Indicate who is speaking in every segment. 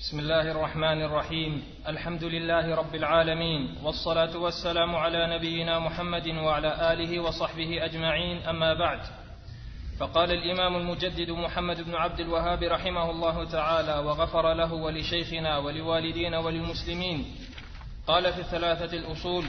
Speaker 1: بسم الله الرحمن الرحيم. الحمد لله رب العالمين، والصلاة والسلام على نبينا محمد وعلى آله وصحبه أجمعين، أما بعد. فقال الإمام المجدد محمد بن عبد الوهاب رحمه الله تعالى وغفر له ولشيخنا ولوالدينا وللمسلمين، قال في الثلاثة الأصول: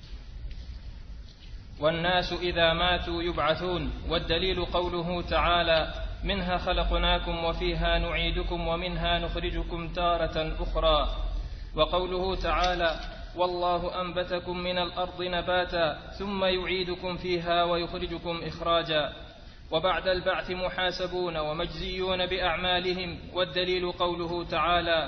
Speaker 1: والناس إذا ماتوا يبعثون. والدليل قوله تعالى: منها خلقناكم وفيها نعيدكم ومنها نخرجكم تارة أخرى. وقوله تعالى: والله أنبتكم من الأرض نباتا ثم يعيدكم فيها ويخرجكم إخراجا. وبعد البعث محاسبون ومجزيون بأعمالهم. والدليل قوله تعالى: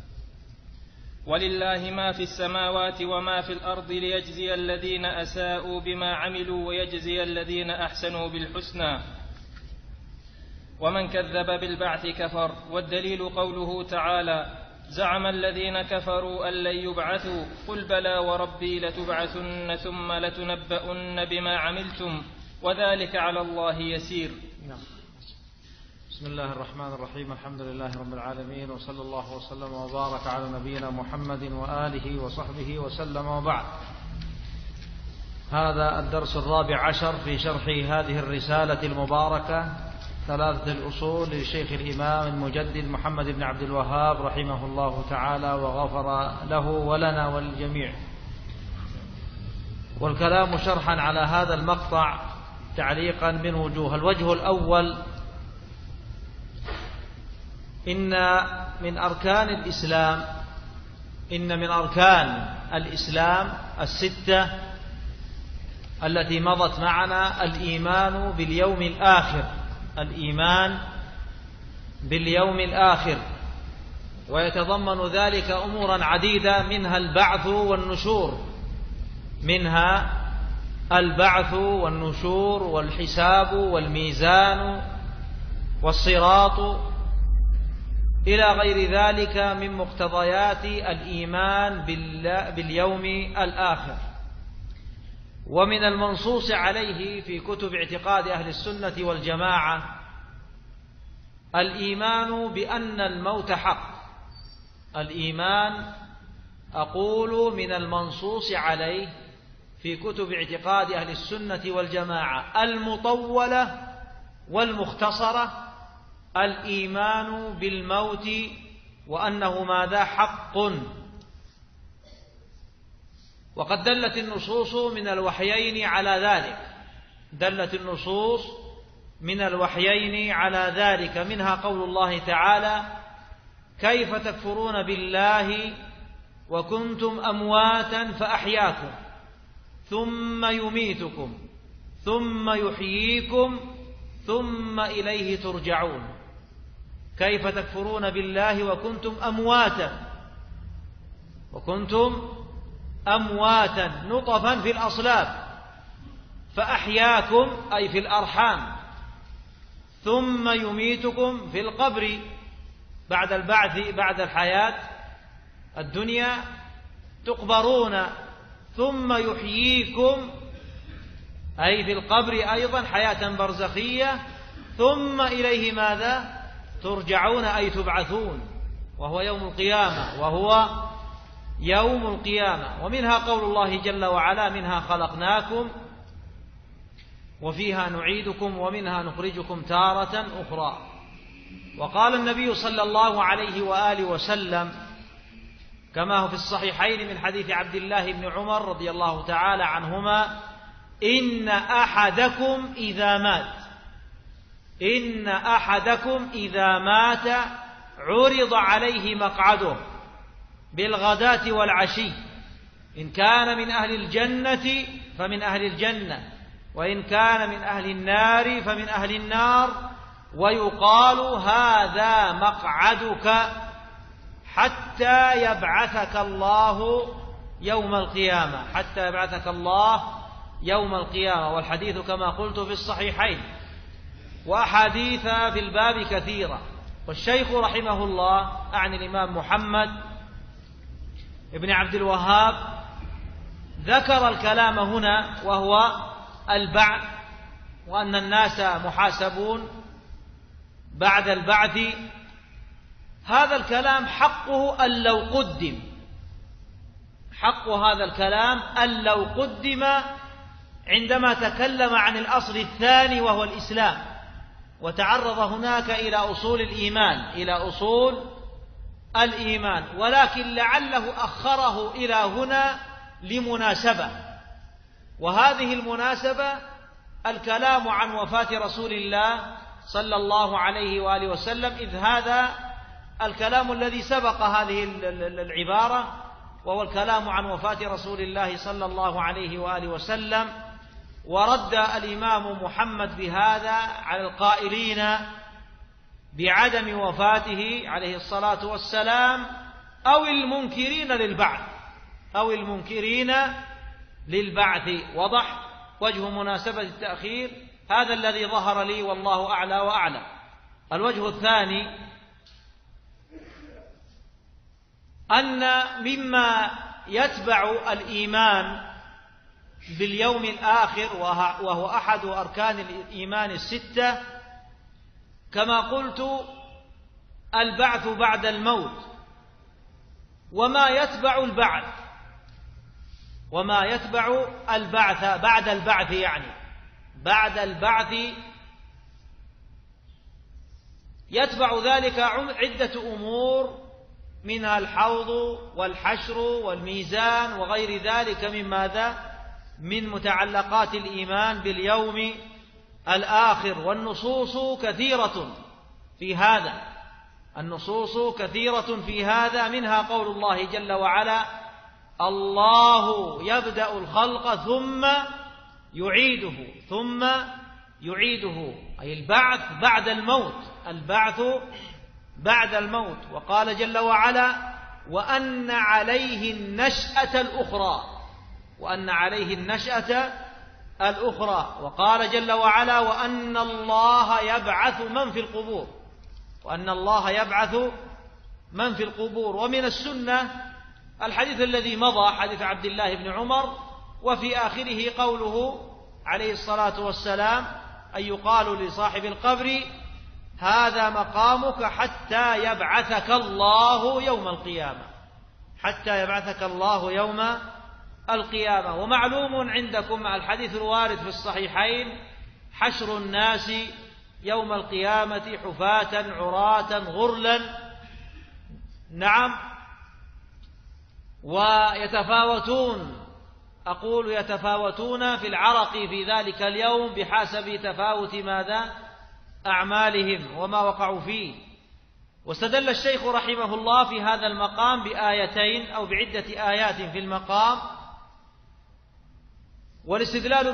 Speaker 1: ولله ما في السماوات وما في الأرض ليجزي الذين أساءوا بما عملوا ويجزي الذين أحسنوا بالحسنى. ومن كذب بالبعث كفر. والدليل قوله تعالى: زعم الذين كفروا أن لن يبعثوا قل بلى وربي لتبعثن ثم لتنبؤن بما عملتم وذلك على الله يسير.
Speaker 2: بسم الله الرحمن الرحيم. الحمد لله رب العالمين، وصلى الله وسلم وبارك على نبينا محمد وآله وصحبه وسلم، وبعد. هذا الدرس 14 في شرح هذه الرسالة المباركة ثلاثة الأصول للشيخ الإمام المجدد محمد بن عبد الوهاب رحمه الله تعالى وغفر له ولنا والجميع. والكلام شرحا على هذا المقطع تعليقا من وجوه. الوجه الأول: إن من أركان الإسلام الستة التي مضت معنا الإيمان باليوم الآخر، ويتضمن ذلك أمورا عديدة، منها البعث والنشور والحساب والميزان والصراط إلى غير ذلك من مقتضيات الإيمان باليوم الآخر. ومن المنصوص عليه في كتب اعتقاد أهل السنة والجماعة الإيمان بأن الموت حق. أقول من المنصوص عليه في كتب اعتقاد أهل السنة والجماعة المطولة والمختصرة الإيمان بالموت وأنه ماذا؟ حق. وقد دلت النصوص من الوحيين على ذلك منها قول الله تعالى: كيف تكفرون بالله وكنتم أمواتا فأحياكم ثم يميتكم ثم يحييكم ثم إليه ترجعون. كيف تكفرون بالله وكنتم أمواتا نطفا في الأصلاب، فأحياكم أي في الأرحام، ثم يميتكم في القبر بعد البعث، بعد الحياة الدنيا تقبرون، ثم يحييكم أي في القبر أيضا حياة برزخية، ثم إليه ماذا؟ ترجعون أي تبعثون، وهو يوم القيامة. ومنها قول الله جل وعلا: منها خلقناكم وفيها نعيدكم ومنها نخرجكم تارة أخرى. وقال النبي صلى الله عليه وآله وسلم كما هو في الصحيحين من حديث عبد الله بن عمر رضي الله تعالى عنهما: إن أحدكم إذا مات عرض عليه مقعده بالغداة والعشي، إن كان من أهل الجنة فمن أهل الجنة، وإن كان من أهل النار فمن أهل النار، ويقال: هذا مقعدك حتى يبعثك الله يوم القيامة. والحديث كما قلت في الصحيحين، وأحاديث في الباب كثيرة. والشيخ رحمه الله أعني الإمام محمد ابن عبد الوهاب ذكر الكلام هنا، وهو البعث، وأن الناس محاسبون بعد البعث هذا الكلام حقه أن لو قدم، حق هذا الكلام أن لو قدم عندما تكلم عن الأصل الثاني وهو الإسلام، وتعرض هناك إلى أصول الإيمان، ولكن لعله أخره إلى هنا لمناسبة، وهذه المناسبة الكلام عن وفاة رسول الله صلى الله عليه وآله وسلم، إذ هذا الكلام الذي سبق هذه العبارة، وهو الكلام عن وفاة رسول الله صلى الله عليه وآله وسلم. ورد الإمام محمد بهذا على القائلين بعدم وفاته عليه الصلاة والسلام أو المنكرين للبعث. وضح وجه مناسبة التأخير، هذا الذي ظهر لي والله أعلى وأعلم. الوجه الثاني أن مما يتبع الإيمان باليوم الآخر، وهو أحد أركان الإيمان الستة، كما قلت البعث بعد الموت، وما يتبع البعث بعد البعث، يعني بعد البعث يتبع ذلك عدة أمور، منها الحوض والحشر والميزان وغير ذلك من متعلقات الإيمان باليوم الآخر. والنصوص كثيرة في هذا، منها قول الله جل وعلا: الله يبدأ الخلق ثم يعيده، أي البعث بعد الموت. وقال جل وعلا: وأن عليه النشأة الأخرى. وقال جل وعلا: وأن الله يبعث من في القبور. ومن السنة الحديث الذي مضى، حديث عبد الله بن عمر، وفي آخره قوله عليه الصلاة والسلام: أن يقال لصاحب القبر: هذا مقامك حتى يبعثك الله يوم القيامة. ومعلوم عندكم الحديث الوارد في الصحيحين: حشر الناس يوم القيامة حفاة عراة غرلا. نعم. يتفاوتون في العرق في ذلك اليوم بحسب تفاوت أعمالهم وما وقعوا فيه. واستدل الشيخ رحمه الله في هذا المقام بآيتين أو بعدة آيات في المقام، والاستدلال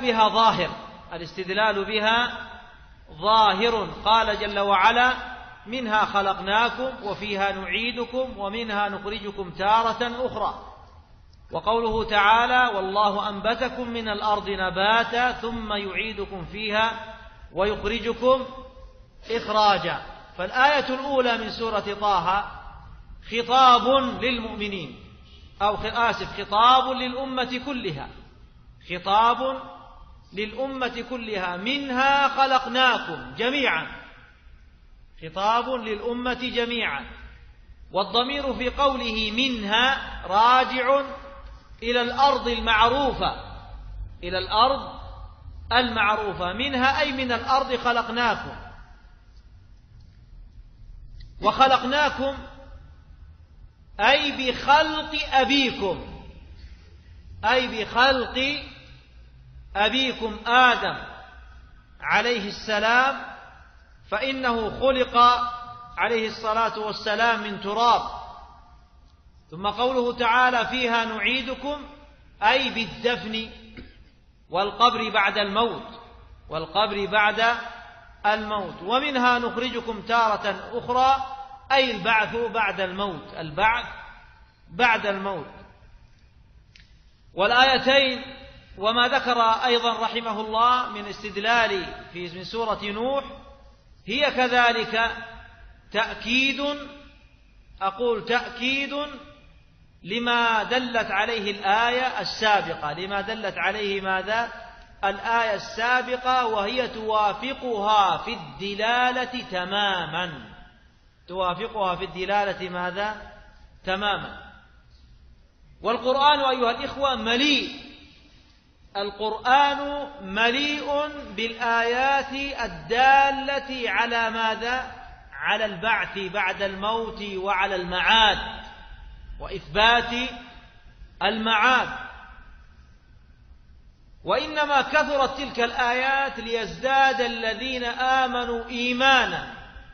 Speaker 2: بها ظاهر. قال جل وعلا: منها خلقناكم وفيها نعيدكم ومنها نخرجكم تارة أخرى. وقوله تعالى: والله أنبتكم من الأرض نباتا ثم يعيدكم فيها ويخرجكم إخراجا. فالآية الأولى من سورة طه خطاب للمؤمنين، خطاب للأمة كلها، منها خلقناكم جميعا، خطاب للأمة جميعا. والضمير في قوله منها راجع إلى الأرض المعروفة، منها أي من الأرض خلقناكم. وخلقناكم أي بخلق أبيكم آدم عليه السلام، فإنه خلق عليه الصلاة والسلام من تراب. ثم قوله تعالى: فيها نعيدكم أي بالدفن والقبر بعد الموت. ومنها نخرجكم تارة أخرى أي البعث بعد الموت. والآيتين وما ذكر أيضا رحمه الله من استدلال من سورة نوح هي كذلك تأكيد لما دلت عليه الآية السابقة، الآية السابقة، وهي توافقها في الدلالة توافقها في الدلالة ماذا؟ تماما. والقرآن أيها الإخوة مليء، القرآن مليء بالآيات الدالة على ماذا؟ على البعث بعد الموت وعلى المعاد وإثبات المعاد. وإنما كثرت تلك الآيات ليزداد الذين آمنوا إيمانا،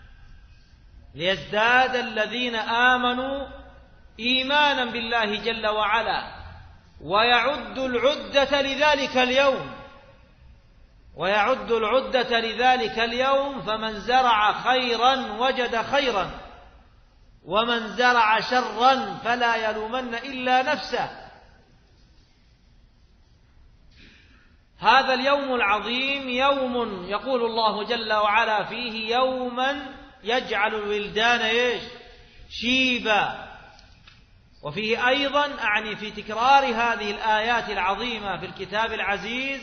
Speaker 2: ليزداد الذين آمنوا إيمانا بالله جل وعلا، ويعد العدة لذلك اليوم، ويعد العدة لذلك اليوم. فمن زرع خيرا وجد خيرا، ومن زرع شرا فلا يلومن إلا نفسه. هذا اليوم العظيم يوم يقول الله جل وعلا فيه يوما يجعل الولدان شيبا. وفيه أيضا أعني في تكرار هذه الآيات العظيمة في الكتاب العزيز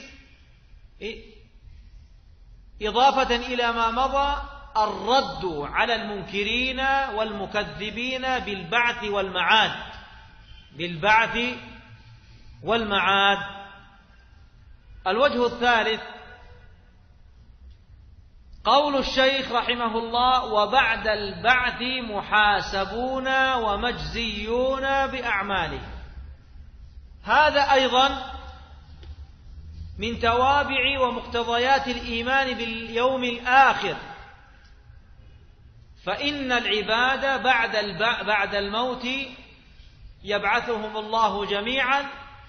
Speaker 2: إضافة إلى ما مضى الرد على المنكرين والمكذبين بالبعث والمعاد، بالبعث والمعاد. الوجه الثالث قول الشيخ رحمه الله: وبعد البعث محاسبون ومجزيون بأعمالهم. هذا أيضا من توابع ومقتضيات الإيمان باليوم الآخر، فإن العباد بعد الموت يبعثهم الله جميعا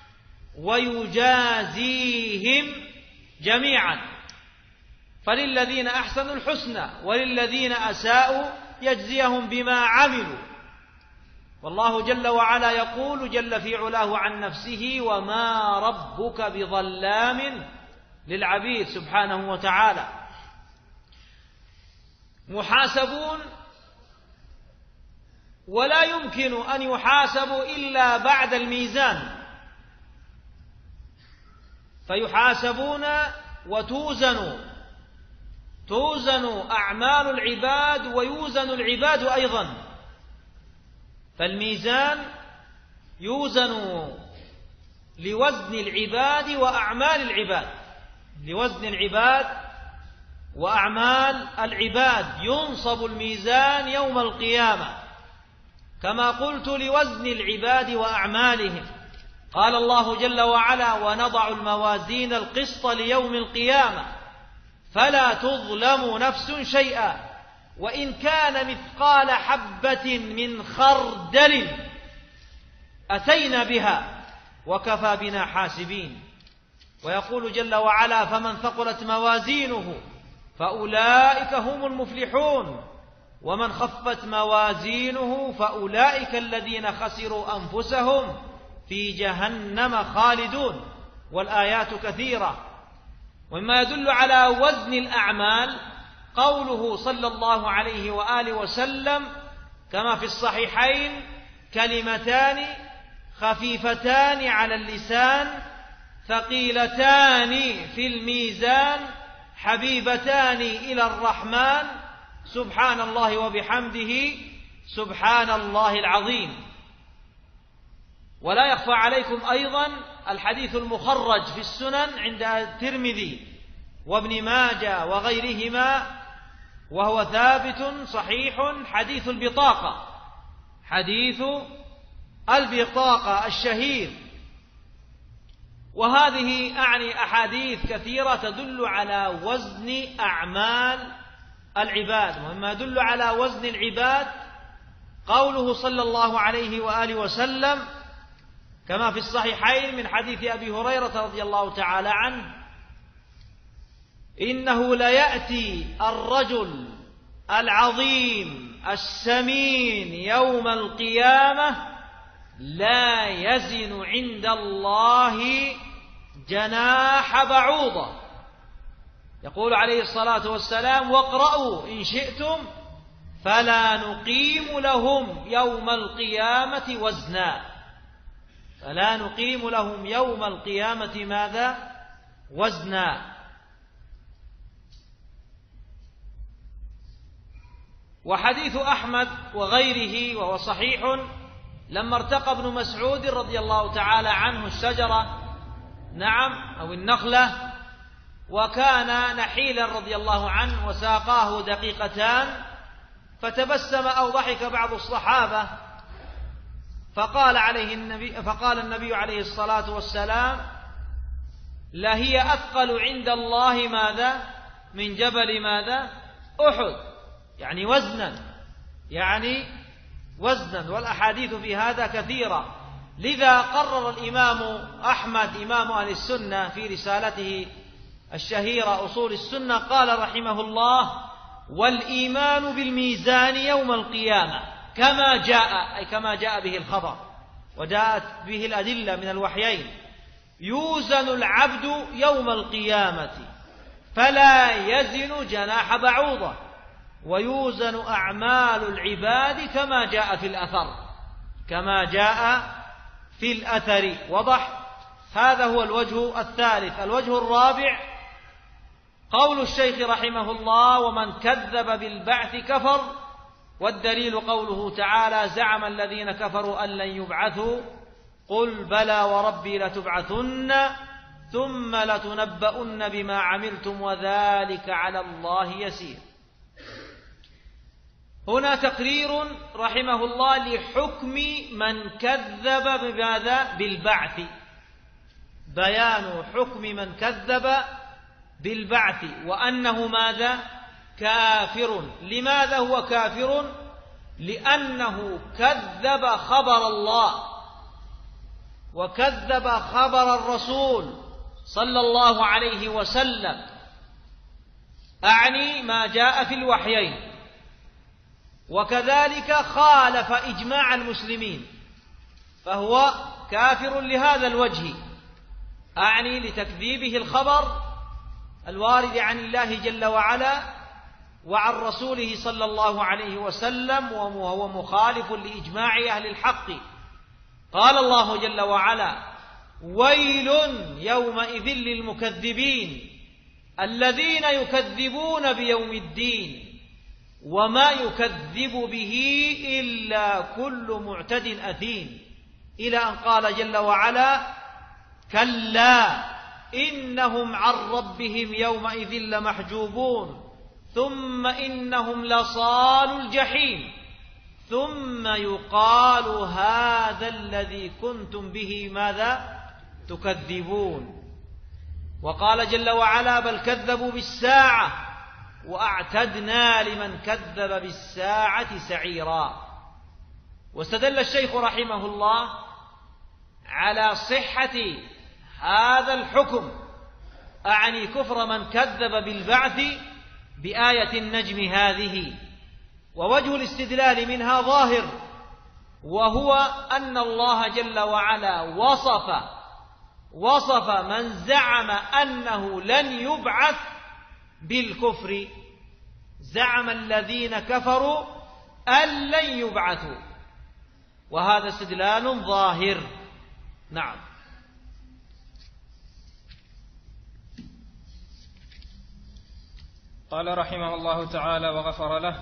Speaker 2: ويجازيهم جميعا، فللذين أحسنوا الحسنى وللذين أساءوا يجزيهم بما عملوا. والله جل وعلا يقول جل في علاه عن نفسه: وما ربك بظلام للعبيد، سبحانه وتعالى. محاسبون، ولا يمكن أن يحاسبوا إلا بعد الميزان، فيحاسبون توزن أعمال العباد ويوزن العباد أيضا. فالميزان يوزن لوزن العباد وأعمال العباد، لوزن العباد وأعمال العباد. ينصب الميزان يوم القيامة كما قلت لوزن العباد وأعمالهم. قال الله جل وعلا: ونضع الموازين القسط ليوم القيامة فلا تظلم نفس شيئا وإن كان مثقال حبة من خردل أتينا بها وكفى بنا حاسبين. ويقول جل وعلا: فمن ثقلت موازينه فأولئك هم المفلحون ومن خفت موازينه فأولئك الذين خسروا أنفسهم في جهنم خالدون. والآيات كثيرة. ومما يدل على وزن الأعمال قوله صلى الله عليه وآله وسلم كما في الصحيحين: كلمتان خفيفتان على اللسان ثقيلتان في الميزان حبيبتان إلى الرحمن سبحان الله وبحمده سبحان الله العظيم. ولا يخفى عليكم أيضا الحديث المخرج في السنن عند الترمذي وابن ماجه وغيرهما، وهو ثابت صحيح، حديث البطاقة، حديث البطاقة الشهير. وهذه أعني أحاديث كثيرة تدل على وزن أعمال العباد. ومما يدل على وزن العباد قوله صلى الله عليه وآله وسلم كما في الصحيحين من حديث أبي هريرة رضي الله تعالى عنه: إنه ليأتي الرجل العظيم السمين يوم القيامة لا يزن عند الله جناح بعوضة. يقول عليه الصلاة والسلام: واقرأوا إن شئتم فلا نقيم لهم يوم القيامة وزنا. فلا نقيم لهم يوم القيامة ماذا؟ وزنا. وحديث أحمد وغيره وهو صحيح لما ارتقى ابن مسعود رضي الله تعالى عنه الشجرة، نعم، أو النخلة، وكان نحيلا رضي الله عنه وساقاه دقيقتان، فتبسم أو ضحك بعض الصحابة، فقال النبي عليه الصلاة والسلام: لهي أثقل عند الله ماذا؟ من جبل ماذا؟ أحد، يعني وزنا، والأحاديث في هذا كثيرة. لذا قرر الإمام أحمد إمام أهل السنة في رسالته الشهيرة أصول السنة، قال رحمه الله: والإيمان بالميزان يوم القيامة كما جاء به الخبر وجاءت به الأدلة من الوحيين، يوزن العبد يوم القيامة فلا يزن جناح بعوضة، ويوزن أعمال العباد كما جاء في الأثر. وضح. هذا هو الوجه الثالث. الوجه الرابع قول الشيخ رحمه الله: ومن كذب بالبعث كفر، والدليل قوله تعالى: زعم الذين كفروا أن لن يبعثوا، قل بلى وربي لتبعثن ثم لتنبؤن بما عملتم وذلك على الله يسير. هنا تقرير رحمه الله لحكم من كذب بماذا؟ بالبعث، بيان حكم من كذب بالبعث وأنه ماذا؟ كافر. لماذا هو كافر؟ لأنه كذب خبر الله وكذب خبر الرسول صلى الله عليه وسلم، أعني ما جاء في الوحيين، وكذلك خالف إجماع المسلمين، فهو كافر لهذا الوجه، أعني لتكذيبه الخبر الوارد عن الله جل وعلا وعن رسوله صلى الله عليه وسلم، وهو مخالف لإجماع أهل الحق. قال الله جل وعلا: ويل يومئذ للمكذبين الذين يكذبون بيوم الدين وما يكذب به إلا كل معتد أثيم، إلى أن قال جل وعلا: كلا إنهم عن ربهم يومئذ لمحجوبون ثم إنهم لصالوا الجحيم ثم يقال هذا الذي كنتم به ماذا تكذبون. وقال جل وعلا: بل كذبوا بالساعة وأعتدنا لمن كذب بالساعة سعيرا. واستدل الشيخ رحمه الله على صحة هذا الحكم، أعني كفر من كذب بالبعث، بآية النجم هذه. ووجه الاستدلال منها ظاهر، وهو أن الله جل وعلا وصف من زعم أنه لن يبعث بالكفر، زعم الذين كفروا أن لن يبعثوا، وهذا استدلال ظاهر. نعم.
Speaker 1: قال رحمه الله تعالى وغفر له: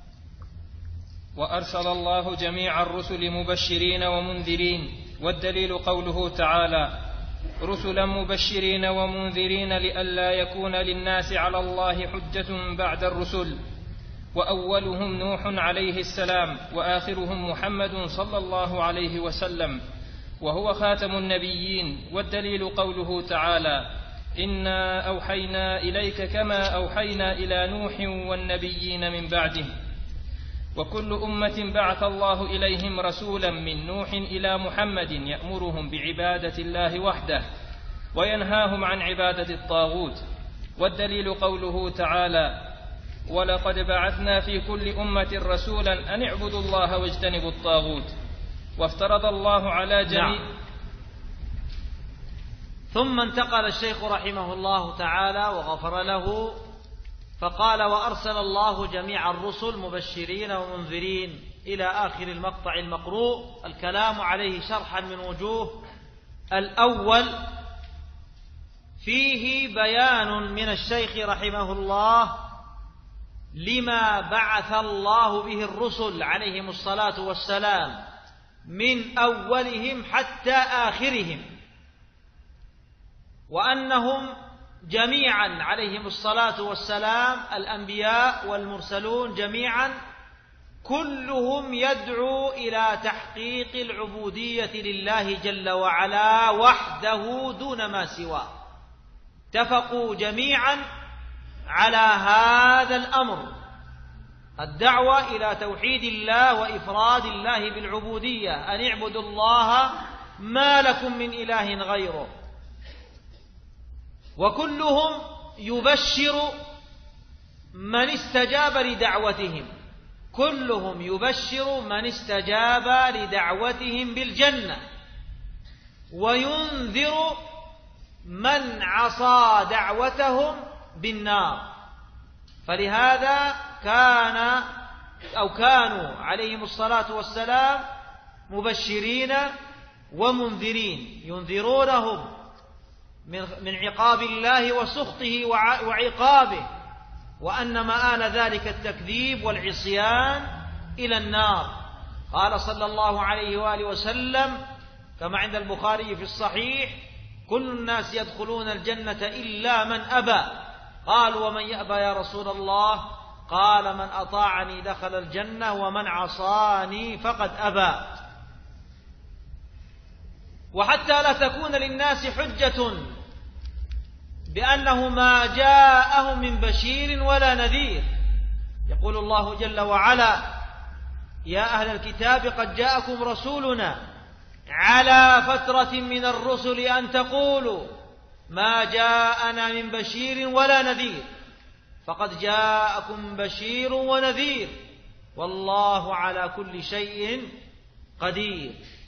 Speaker 1: وأرسل الله جميع الرسل مبشرين ومنذرين، والدليل قوله تعالى: رسلا مبشرين ومنذرين لئلا يكون للناس على الله حجة بعد الرسل، وأولهم نوح عليه السلام وآخرهم محمد صلى الله عليه وسلم، وهو خاتم النبيين. والدليل قوله تعالى: إنا أوحينا إليك كما أوحينا إلى نوح والنبيين من بعده. وكل أمة بعث الله إليهم رسولا من نوح إلى محمد يأمرهم بعبادة الله وحده وينهاهم عن عبادة الطاغوت. والدليل قوله تعالى: ولقد بعثنا في كل أمة رسولا أن اعبدوا الله واجتنبوا الطاغوت. وافترض الله على جميع.
Speaker 2: ثم انتقل الشيخ رحمه الله تعالى وغفر له فقال: وأرسل الله جميع الرسل مبشرين ومنذرين، إلى آخر المقطع المقروء. الكلام عليه شرحا من وجوه. الأول فيه بيان من الشيخ رحمه الله لما بعث الله به الرسل عليهم الصلاة والسلام من أولهم حتى آخرهم، وأنهم جميعا عليهم الصلاة والسلام الأنبياء والمرسلون جميعا كلهم يدعو إلى تحقيق العبودية لله جل وعلا وحده دون ما سواه. اتفقوا جميعا على هذا الأمر، الدعوة إلى توحيد الله وإفراد الله بالعبودية، أن اعبدوا الله ما لكم من إله غيره. وكلهم يبشر من استجاب لدعوتهم، كلهم يبشر من استجاب لدعوتهم بالجنة، وينذر من عصى دعوتهم بالنار. فلهذا كانوا عليهم الصلاة والسلام مبشرين ومنذرين، ينذرونهم من عقاب الله وسخطه وعقابه، وأن مآل ذلك التكذيب والعصيان إلى النار. قال صلى الله عليه وآله وسلم كما عند البخاري في الصحيح: كل الناس يدخلون الجنة إلا من أبى. قالوا: ومن يأبى يا رسول الله؟ قال: من أطاعني دخل الجنة ومن عصاني فقد أبى. وحتى لا تكون للناس حجة بأنه ما جاءهم من بشير ولا نذير، يقول الله جل وعلا: يا أهل الكتاب قد جاءكم رسولنا على فترة من الرسل أن تقولوا ما جاءنا من بشير ولا نذير، فقد جاءكم بشير ونذير والله على كل شيء قدير.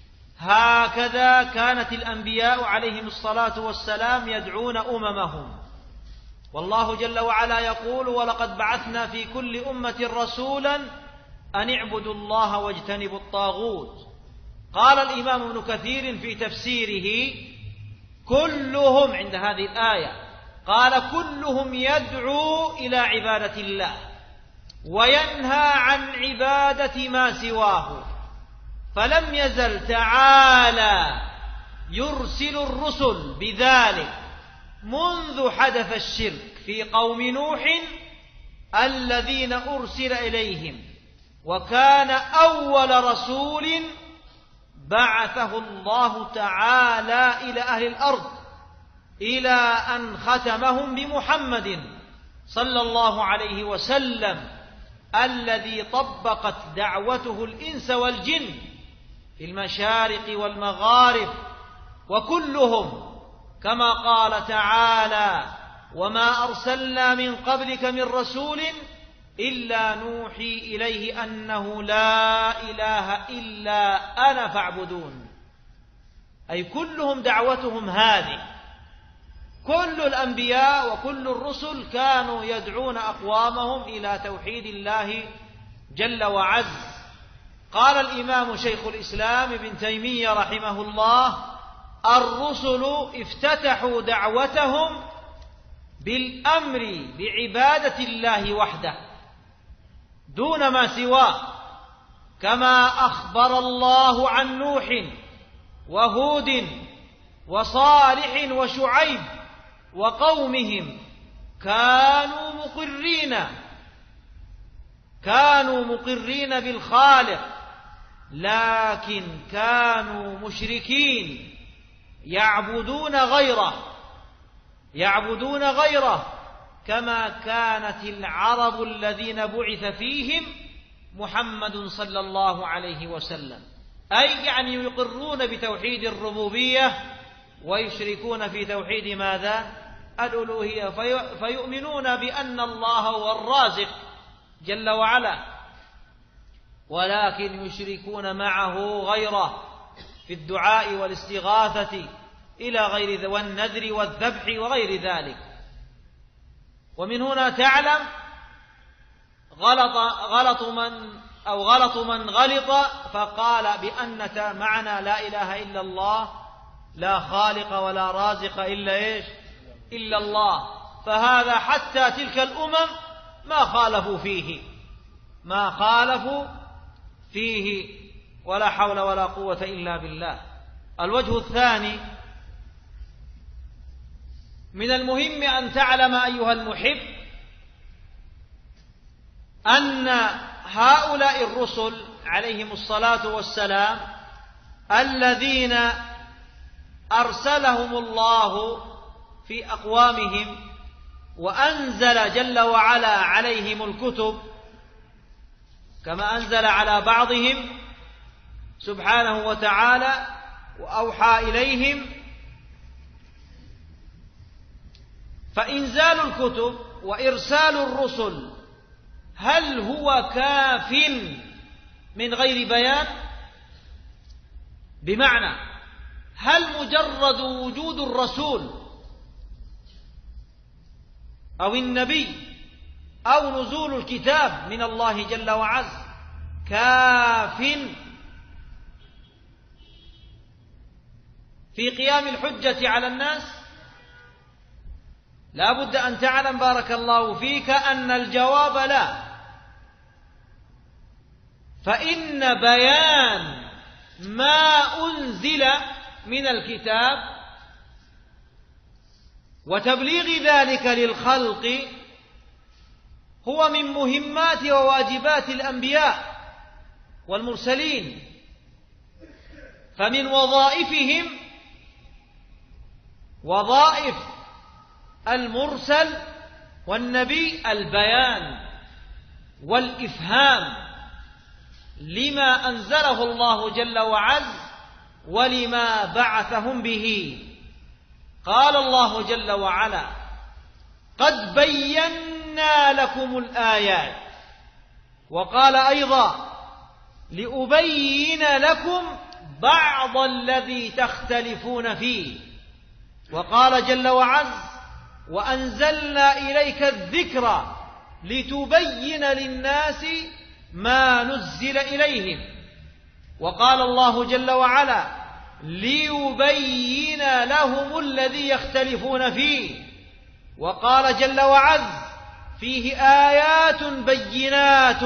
Speaker 2: هكذا كانت الأنبياء عليهم الصلاة والسلام يدعون أممهم، والله جل وعلا يقول: ولقد بعثنا في كل أمة رسولا أن اعبدوا الله واجتنبوا الطاغوت. قال الإمام ابن كثير في تفسيره: كلهم عند هذه الآية قال كلهم يدعو إلى عبادة الله وينهى عن عبادة ما سواه، فلم يزل تعالى يرسل الرسل بذلك منذ حدث الشرك في قوم نوح الذين أرسل إليهم، وكان أول رسول بعثه الله تعالى إلى أهل الأرض إلى أن ختمهم بمحمد صلى الله عليه وسلم الذي طبقت دعوته الإنس والجن في المشارق والمغارب، وكلهم كما قال تعالى: وما أرسلنا من قبلك من رسول إلا نوحي إليه أنه لا إله إلا أنا فاعبدون. أي كلهم دعوتهم هذه، كل الأنبياء وكل الرسل كانوا يدعون أقوامهم إلى توحيد الله جل وعز. قال الإمام شيخ الإسلام ابن تيمية رحمه الله: الرسل افتتحوا دعوتهم بالأمر بعبادة الله وحده دون ما سواه، كما أخبر الله عن نوح وهود وصالح وشعيب وقومهم كانوا مقرين بالخالق، لكن كانوا مشركين يعبدون غيره كما كانت العرب الذين بعث فيهم محمد صلى الله عليه وسلم، أي يعني يقرون بتوحيد الربوبية ويشركون في توحيد ماذا؟ الألوهية، فيؤمنون بأن الله هو الرازق جل وعلا، ولكن يشركون معه غيره في الدعاء والاستغاثة إلى غير والنذر والذبح وغير ذلك. ومن هنا تعلم غلط من غلط فقال بأن معنى لا إله إلا الله لا خالق ولا رازق إلا إيش؟ إلا الله. فهذا حتى تلك الأمم ما خالفوا فيه ولا حول ولا قوة إلا بالله. الوجه الثاني: من المهم أن تعلم أيها المحب أن هؤلاء الرسل عليهم الصلاة والسلام الذين أرسلهم الله في أقوامهم وأنزل جل وعلا عليهم الكتب كما أنزل على بعضهم سبحانه وتعالى وأوحى إليهم، فإنزال الكتب وإرسال الرسل هل هو كاف من غير بيان؟ بمعنى هل مجرد وجود الرسول أو النبي أو نزول الكتاب من الله جل وعز كاف في قيام الحجة على الناس؟ لا بد أن تعلم بارك الله فيك أن الجواب لا، فإن بيان ما أنزل من الكتاب وتبليغ ذلك للخلق هو من مهمات وواجبات الأنبياء والمرسلين، فمن وظائفهم وظائف المرسل والنبي البيان والإفهام لما أنزله الله جل وعز ولما بعثهم به. قال الله جل وعلا: قد بينا لكم الآيات، وقال أيضا: لأبين لكم بعض الذي تختلفون فيه، وقال جل وعز: وأنزلنا إليك الذكر لتبين للناس ما نزل إليهم، وقال الله جل وعلا: ليبين لهم الذي يختلفون فيه، وقال جل وعز: فيه آيات بينات،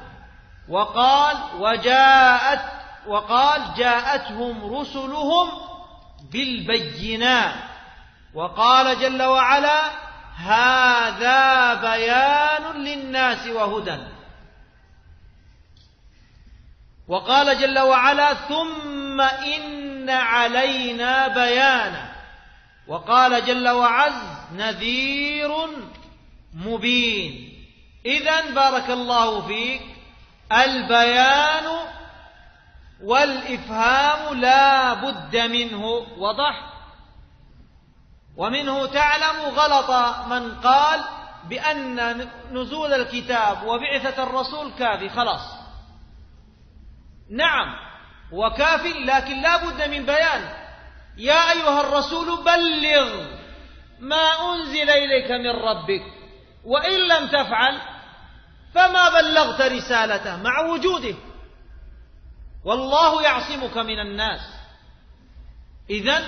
Speaker 2: وقال جاءتهم رسلهم بالبينات، وقال جل وعلا: هذا بيان للناس وهدى، وقال جل وعلا: ثم إن علينا بيانه، وقال جل وعز: نذير مبين. إذن بارك الله فيك البيان والإفهام لا بد منه، وضح. ومنه تعلم غلط من قال بأن نزول الكتاب وبعثة الرسول كافي خلاص. نعم وكافي، لكن لا بد من بيان. يا أيها الرسول بلغ ما أنزل إليك من ربك، وإن لم تفعل فما بلغت رسالته مع وجوده، والله يعصمك من الناس. إذن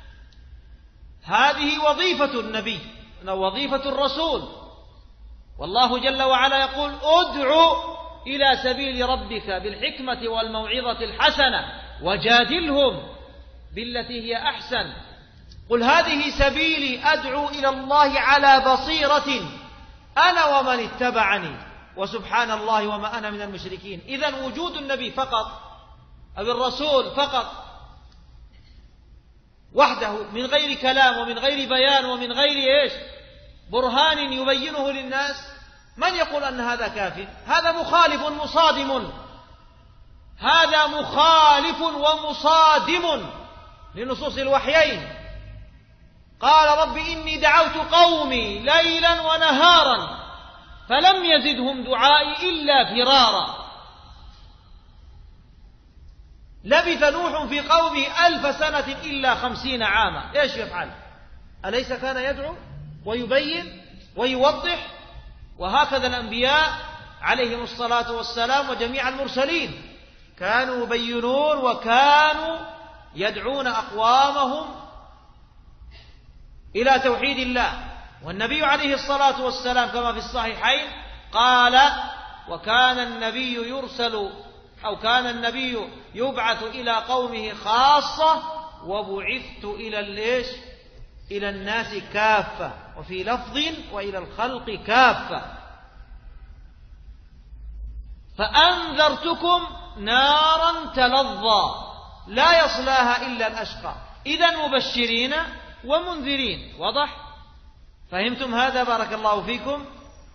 Speaker 2: هذه وظيفة النبي وظيفة الرسول، والله جل وعلا يقول: ادع إلى سبيل ربك بالحكمة والموعظة الحسنة وجادلهم بالتي هي أحسن. قل هذه سبيلي أدعو إلى الله على بصيرة أنا ومن اتبعني وسبحان الله وما أنا من المشركين. إذن وجود النبي فقط أو الرسول فقط وحده من غير كلام ومن غير بيان ومن غير برهان يبينه للناس، من يقول أن هذا كاف؟ هذا مخالف مصادم، هذا مخالف ومصادم لنصوص الوحيين. قال: رب إني دعوت قومي ليلا ونهارا فلم يزدهم دعائي إلا فرارا. لبث نوح في قومه 1000 سنة إلا 50 عاما. إيش يفعل؟ أليس كان يدعو ويبين ويوضح؟ وهكذا الأنبياء عليهم الصلاة والسلام وجميع المرسلين كانوا يبينون وكانوا يدعون أقوامهم إلى توحيد الله. والنبي عليه الصلاة والسلام كما في الصحيحين قال: وكان النبي يرسل أو كان النبي يبعث إلى قومه خاصة وبعثت إلى الناس كافة، وفي لفظ وإلى الخلق كافة، فأنذرتكم نارا تلظى لا يصلاها إلا الأشقى. إذن مبشرين ومنذرين. واضح؟ فهمتم هذا؟ بارك الله فيكم.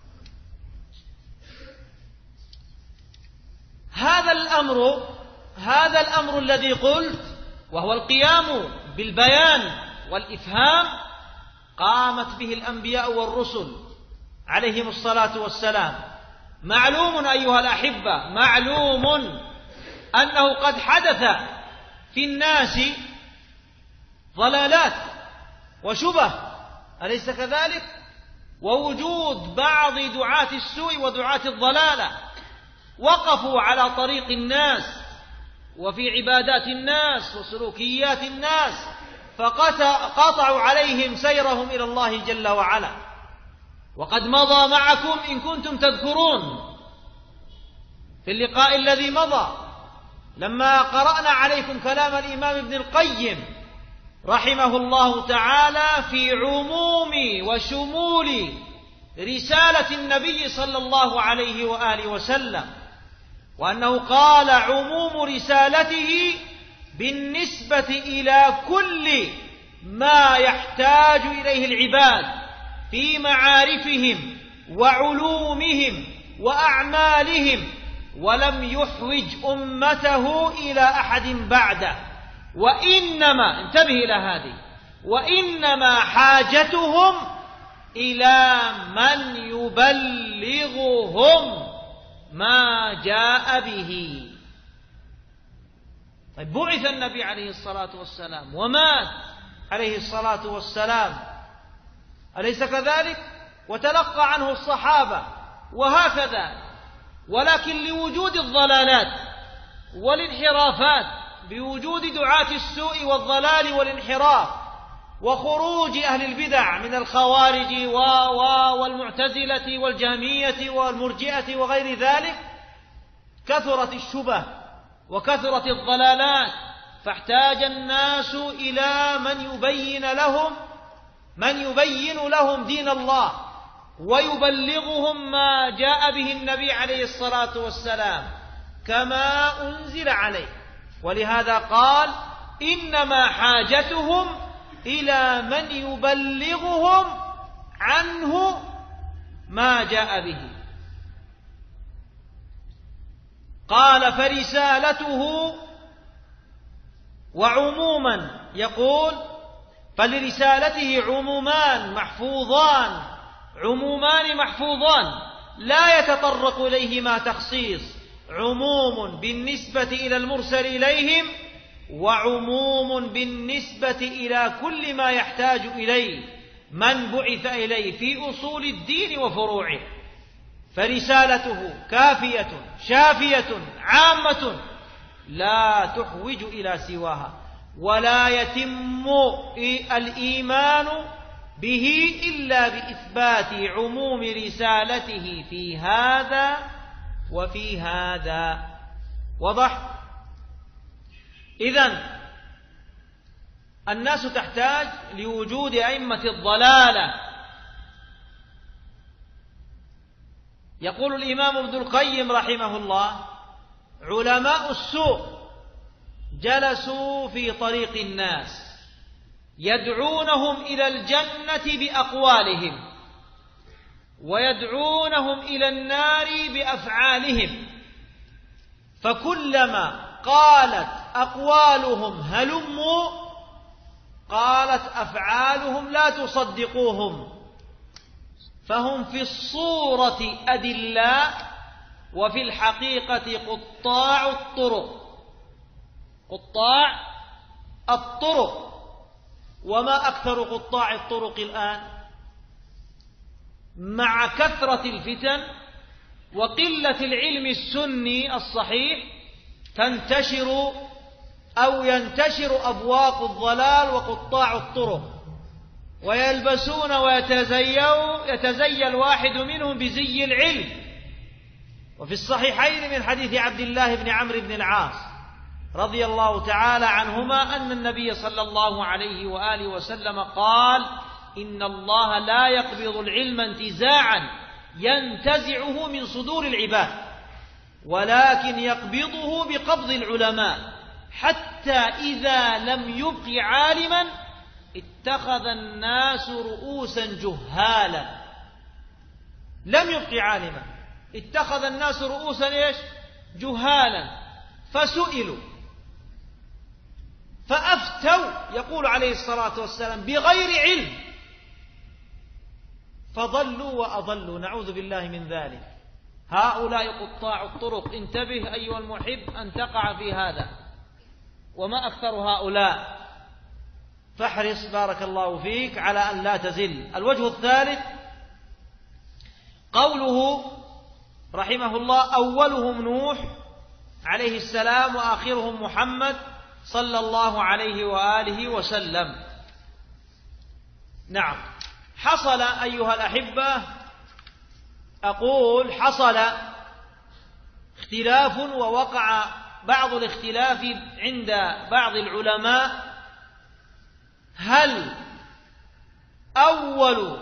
Speaker 2: هذا الأمر الذي قلت وهو القيام بالبيان والإفهام قامت به الأنبياء والرسل عليهم الصلاة والسلام. معلوم أيها الأحبة، معلوم أنه قد حدث في الناس ضلالات وشبه، أليس كذلك؟ ووجود بعض دعاة السوء ودعاة الضلالة وقفوا على طريق الناس وفي عبادات الناس وسلوكيات الناس، فقطعوا عليهم سيرهم إلى الله جل وعلا. وقد مضى معكم إن كنتم تذكرون في اللقاء الذي مضى لما قرأنا عليكم كلام الإمام ابن القيم رحمه الله تعالى في عموم وشمول رسالة النبي صلى الله عليه وآله وسلم، وأنه قال عموم رسالته بالنسبة إلى كل ما يحتاج إليه العباد في معارفهم وعلومهم وأعمالهم، ولم يحوج أمته إلى أحد بعده، وإنما انتبه إلى هذه، وإنما حاجتهم إلى من يبلغهم ما جاء به. طيب بعث النبي عليه الصلاة والسلام ومات عليه الصلاة والسلام، أليس كذلك؟ وتلقى عنه الصحابة وهكذا، ولكن لوجود الضلالات والانحرافات، بوجود دعاة السوء والضلال والانحراف وخروج أهل البدع من الخوارج والمعتزلة والجهمية والمرجئة وغير ذلك، كثرت الشبه وكثرت الضلالات، فاحتاج الناس إلى من يبين لهم دين الله ويبلغهم ما جاء به النبي عليه الصلاة والسلام كما أنزل عليه. ولهذا قال إنما حاجتهم إلى من يبلغهم عنه ما جاء به. قال فرسالته، وعموما يقول فلرسالته عمومان محفوظان لا يتطرق إليهما تخصيص، عموم بالنسبة إلى المرسل إليهم، وعموم بالنسبة إلى كل ما يحتاج إليه من بعث إليه في أصول الدين وفروعه. فرسالته كافية شافية عامة لا تحوج إلى سواها، ولا يتم الإيمان به إلا بإثبات عموم رسالته في هذا وفي هذا. وضح؟ إذن الناس تحتاج لوجود أئمة الضلالة. يقول الإمام ابن القيم رحمه الله: علماء السوء جلسوا في طريق الناس يدعونهم إلى الجنة بأقوالهم ويدعونهم إلى النار بأفعالهم، فكلما قالت أقوالهم هلموا قالت أفعالهم لا تصدقوهم، فهم في الصورة أدلاء وفي الحقيقة قطاع الطرق. وما أكثر قطاع الطرق الآن مع كثرة الفتن وقلة العلم السني الصحيح ينتشر أبواق الضلال وقطاع الطرق، ويلبسون ويتزي الواحد منهم بزي العلم وفي الصحيحين من حديث عبد الله بن عمرو بن العاص رضي الله تعالى عنهما أن النبي صلى الله عليه وآله وسلم قال: إن الله لا يقبض العلم انتزاعا ينتزعه من صدور العباد، ولكن يقبضه بقبض العلماء، حتى إذا لم يبق عالما اتخذ الناس رؤوسا جهالا. لم يبق عالما، اتخذ الناس رؤوسا ايش؟ جهالا، فسئلوا فأفتوا، يقول عليه الصلاة والسلام، بغير علم، فضلوا وأضلوا، نعوذ بالله من ذلك. هؤلاء قطاع الطرق، انتبه أيها المحب أن تقع في هذا، وما أكثر هؤلاء، فاحرص بارك الله فيك على أن لا تزل. الوجه الثالث قوله رحمه الله: أولهم نوح عليه السلام وآخرهم محمد صلى الله عليه وآله وسلم. نعم، حصل أيها الأحبة، أقول حصل اختلاف، ووقع بعض الاختلاف عند بعض العلماء: هل أول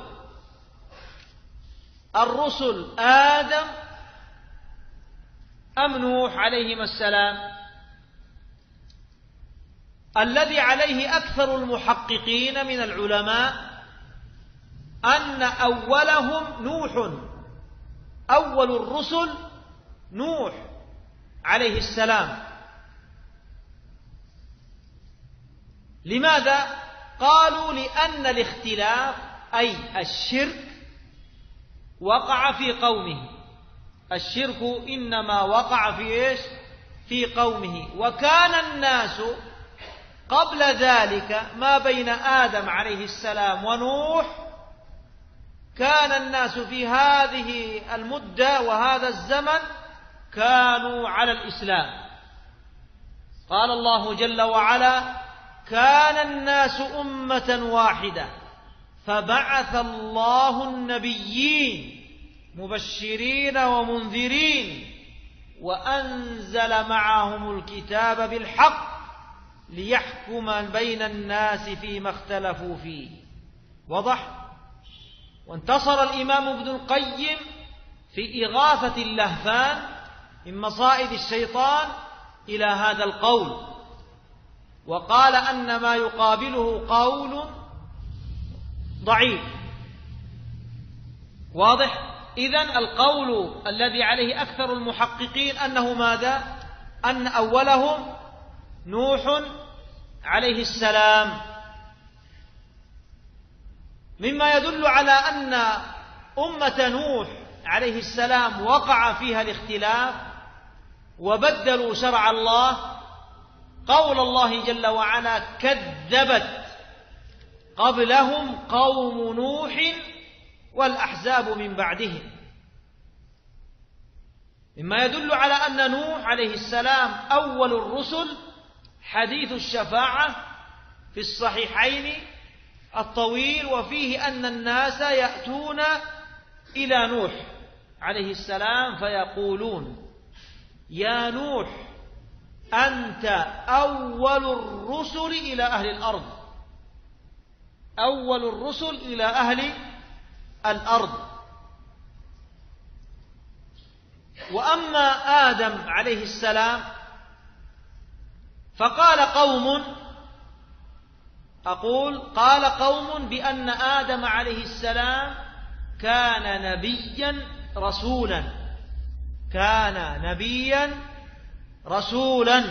Speaker 2: الرسل آدم أم نوح عليهما السلام؟ الذي عليه أكثر المحققين من العلماء أن أولهم نوح، أول الرسل نوح عليه السلام. لماذا؟ قالوا: لأن الاختلاف أي الشرك وقع في قومه. الشرك إنما وقع في إيش؟ في قومه. وكان الناس قبل ذلك ما بين آدم عليه السلام ونوح، كان الناس في هذه المدة وهذا الزمن كانوا على الإسلام. قال الله جل وعلا: كان الناس أمة واحدة فبعث الله النبيين مبشرين ومنذرين وأنزل معهم الكتاب بالحق ليحكم بين الناس فيما اختلفوا فيه. وضح؟ وانتصر الإمام ابن القيم في إغاثة اللهفان من مصائد الشيطان إلى هذا القول، وقال أن ما يقابله قول ضعيف. واضح؟ إذن القول الذي عليه أكثر المحققين أنه ماذا؟ أن أولهم نوح عليه السلام، مما يدل على أن أمة نوح عليه السلام وقع فيها الاختلاف وبدلوا شرع الله. قول الله جل وعلا: كذبت قبلهم قوم نوح والأحزاب من بعدهم، مما يدل على أن نوح عليه السلام أول الرسل. حديث الشفاعة في الصحيحين الطويل، وفيه أن الناس يأتون إلى نوح عليه السلام فيقولون: يا نوح أنت أول الرسل إلى أهل الأرض، أول الرسل إلى أهل الأرض. وأما آدم عليه السلام فقال قوم، قال قوم بأن آدم عليه السلام كان نبيا رسولا، كان نبيا رسولا،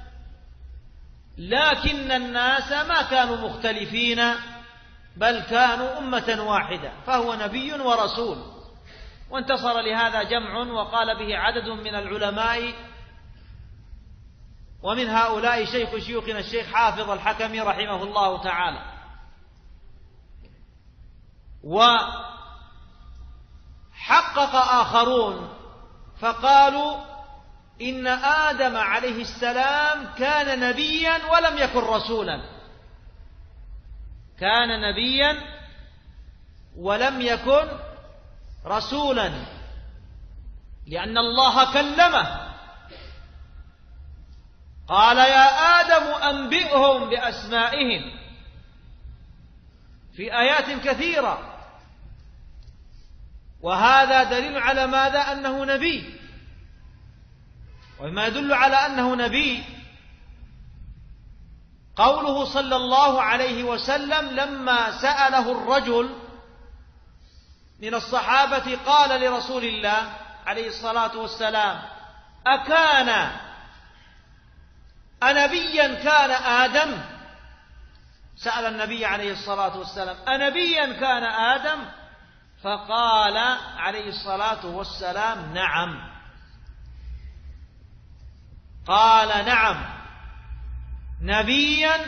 Speaker 2: لكن الناس ما كانوا مختلفين بل كانوا أمة واحدة، فهو نبي ورسول. وانتصر لهذا جمع وقال به عدد من العلماء، ومن هؤلاء شيخ شيوخنا الشيخ حافظ الحكمي رحمه الله تعالى. وحقق آخرون فقالوا إن آدم عليه السلام كان نبيا ولم يكن رسولا، كان نبيا ولم يكن رسولا، لأن الله كلمه قال يا آدم أنبئهم بأسمائهم في آيات كثيرة، وهذا دليل على ماذا؟ أنه نبي. وما يدل على أنه نبي قوله صلى الله عليه وسلم لما سأله الرجل من الصحابة قال لرسول الله عليه الصلاة والسلام أكان أنبيا كان آدم؟ سأل النبي عليه الصلاة والسلام أنبيا كان آدم؟ فقال عليه الصلاة والسلام نعم. قال نعم نبيا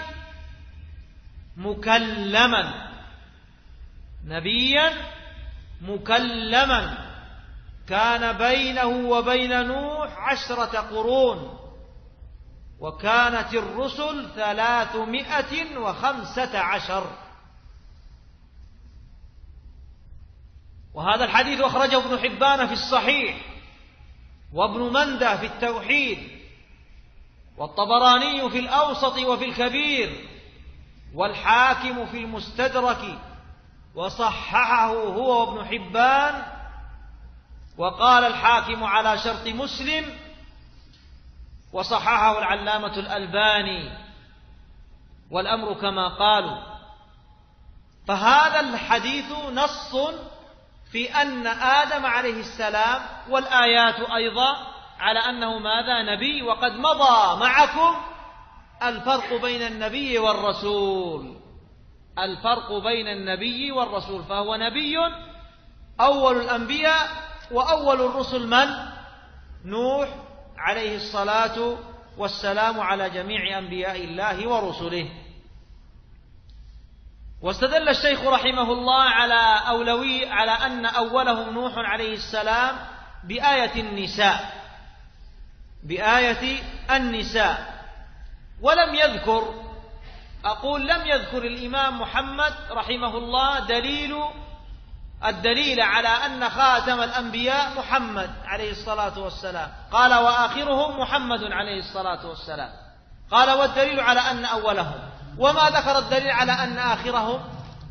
Speaker 2: مكلما، نبيا مكلما كان بينه وبين نوح 10 قرون، وكانت الرسل 315. وهذا الحديث أخرجه ابن حبان في الصحيح، وابن منده في التوحيد، والطبراني في الأوسط وفي الكبير، والحاكم في المستدرك، وصححه هو وابن حبان، وقال الحاكم على شرط مسلم، وصححه العلامة الألباني، والأمر كما قالوا. فهذا الحديث نص في أن آدم عليه السلام، والآيات أيضا على أنه ماذا؟ نبي. وقد مضى معكم الفرق بين النبي والرسول، الفرق بين النبي والرسول، فهو نبي أول الأنبياء، وأول الرسل من؟ نوح عليه الصلاة والسلام على جميع أنبياء الله ورسله. واستدل الشيخ رحمه الله على أن أولهم نوح عليه السلام بآية النساء، بآية النساء. ولم يذكر، أقول لم يذكر الإمام محمد رحمه الله الدليل على أن خاتم الأنبياء محمد عليه الصلاة والسلام، قال وآخرهم محمد عليه الصلاة والسلام، قال والدليل على أن أولهم، وما ذكر الدليل على أن آخرهم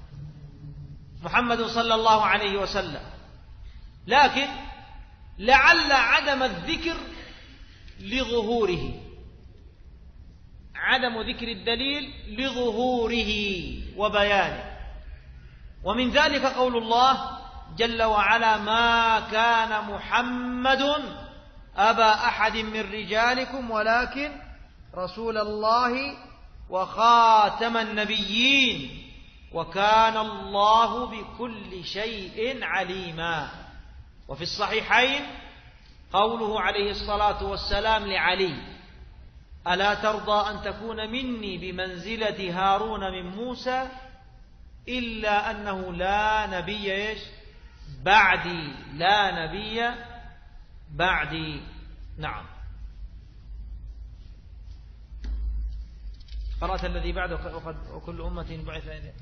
Speaker 2: محمد صلى الله عليه وسلم. لكن لعل عدم الذكر لظهوره، عدم ذكر الدليل لظهوره وبيانه. ومن ذلك قول الله جل وعلا ما كان محمد أبا أحد من رجالكم ولكن رسول الله وخاتم النبيين وكان الله بكل شيء عليما. وفي الصحيحين قوله عليه الصلاة والسلام لعلي ألا ترضى أن تكون مني بمنزلة هارون من موسى إلا أنه لا نبي بعدي، لا نبي بعدي. نعم. قرأت الذي بعده وكل أمة بعث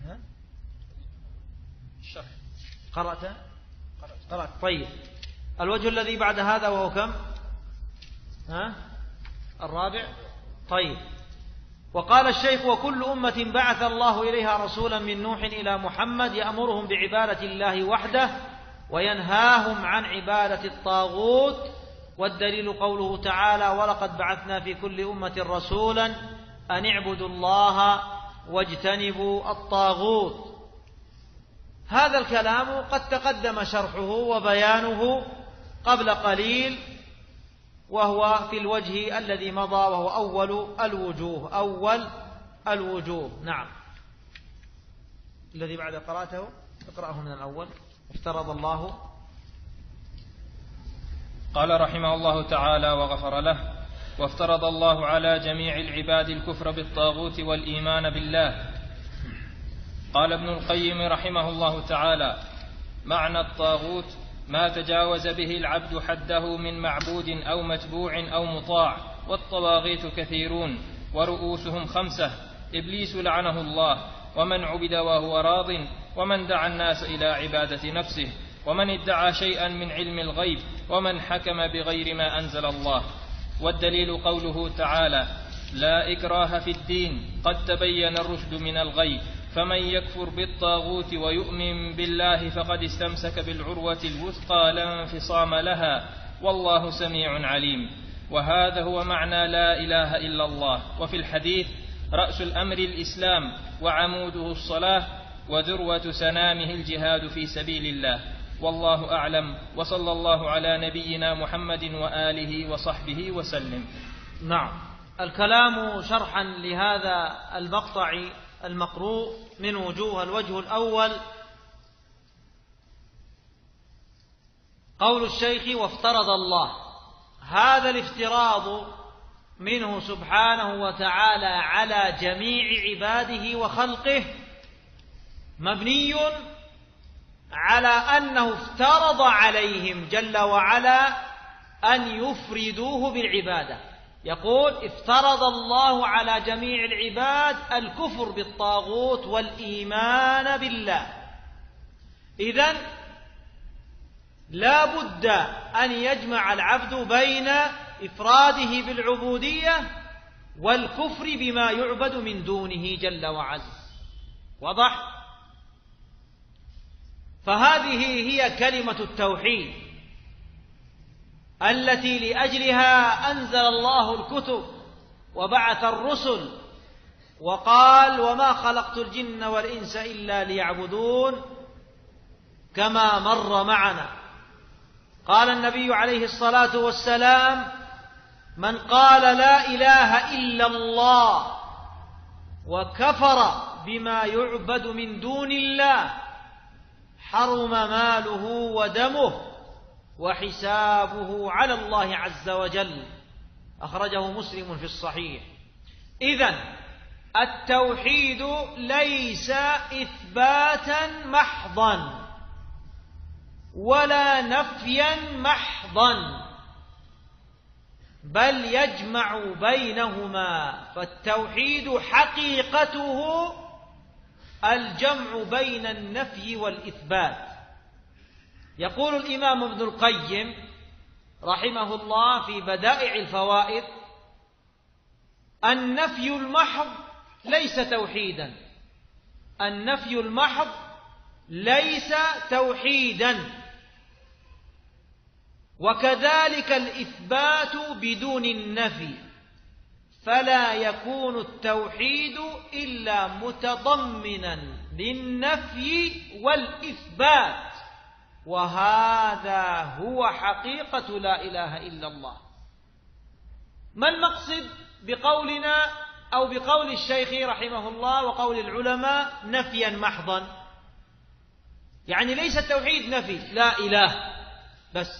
Speaker 1: الشرح.
Speaker 2: قرأت. طيب، الوجه الذي بعد هذا وهو كم؟ الرابع. طيب، وقال الشيخ وكل أمة بعث الله إليها رسولا من نوح إلى محمد يأمرهم بعبادة الله وحده وينهاهم عن عبادة الطاغوت. والدليل قوله تعالى ولقد بعثنا في كل أمة رسولا أن اعبدوا الله واجتنبوا الطاغوت. هذا الكلام قد تقدم شرحه وبيانه قبل قليل، وهو في الوجه الذي مضى وهو أول الوجوه. نعم. الذي بعد قرأته اقرأه من الأول. افترض الله.
Speaker 1: قال رحمه الله تعالى وغفر له وافترض الله على جميع العباد الكفر بالطاغوت والإيمان بالله. قال ابن القيم رحمه الله تعالى معنى الطاغوت ما تجاوز به العبد حده من معبود أو متبوع أو مطاع. والطواغيت كثيرون ورؤوسهم 5: إبليس لعنه الله، ومن عبد وهو راض، ومن دعا الناس إلى عبادة نفسه، ومن ادعى شيئا من علم الغيب ومن حكم بغير ما أنزل الله. والدليل قوله تعالى: لا إكراه في الدين قد تبين الرشد من الغي، فمن يكفر بالطاغوت ويؤمن بالله فقد استمسك بالعروة الوثقى لا انفصام لها، والله سميع عليم. وهذا هو معنى لا إله إلا الله. وفي الحديث: رأس الأمر الإسلام وعموده الصلاة وذروة سنامه الجهاد في سبيل الله. والله أعلم، وصلى الله على نبينا محمد وآله وصحبه وسلم.
Speaker 2: نعم. الكلام شرحا لهذا المقطع المقروء من وجوه. الوجه الأول: قول الشيخ: وافترض الله. هذا الافتراض منه سبحانه وتعالى على جميع عباده وخلقه مبني على أنه افترض عليهم جل وعلا أن يفردوه بالعبادة. يقول: افترض الله على جميع العباد الكفر بالطاغوت والإيمان بالله. إذن لا بد أن يجمع العبد بين إفراده بالعبودية والكفر بما يعبد من دونه جل وعز. واضح؟ فهذه هي كلمة التوحيد التي لأجلها أنزل الله الكتب وبعث الرسل وقال: وما خلقت الجن والإنس إلا ليعبدون، كما مر معنا. قال النبي عليه الصلاة والسلام: من قال لا إله إلا الله وكفر بما يعبد من دون الله حرم ماله ودمه وحسابه على الله عز وجل. أخرجه مسلم في الصحيح. إذن التوحيد ليس إثباتا محضا ولا نفيا محضا، بل يجمع بينهما. فالتوحيد حقيقته الجمع بين النفي والإثبات. يقول الإمام ابن القيم رحمه الله في بدائع الفوائد: النفي المحض ليس توحيدا. النفي المحض ليس توحيدا، وكذلك الإثبات بدون النفي، فلا يكون التوحيد إلا متضمنا للنفي والإثبات، وهذا هو حقيقة لا إله إلا الله. ما المقصد بقولنا أو بقول الشيخ رحمه الله وقول العلماء نفيا محضا؟ يعني ليس التوحيد نفي لا إله بس،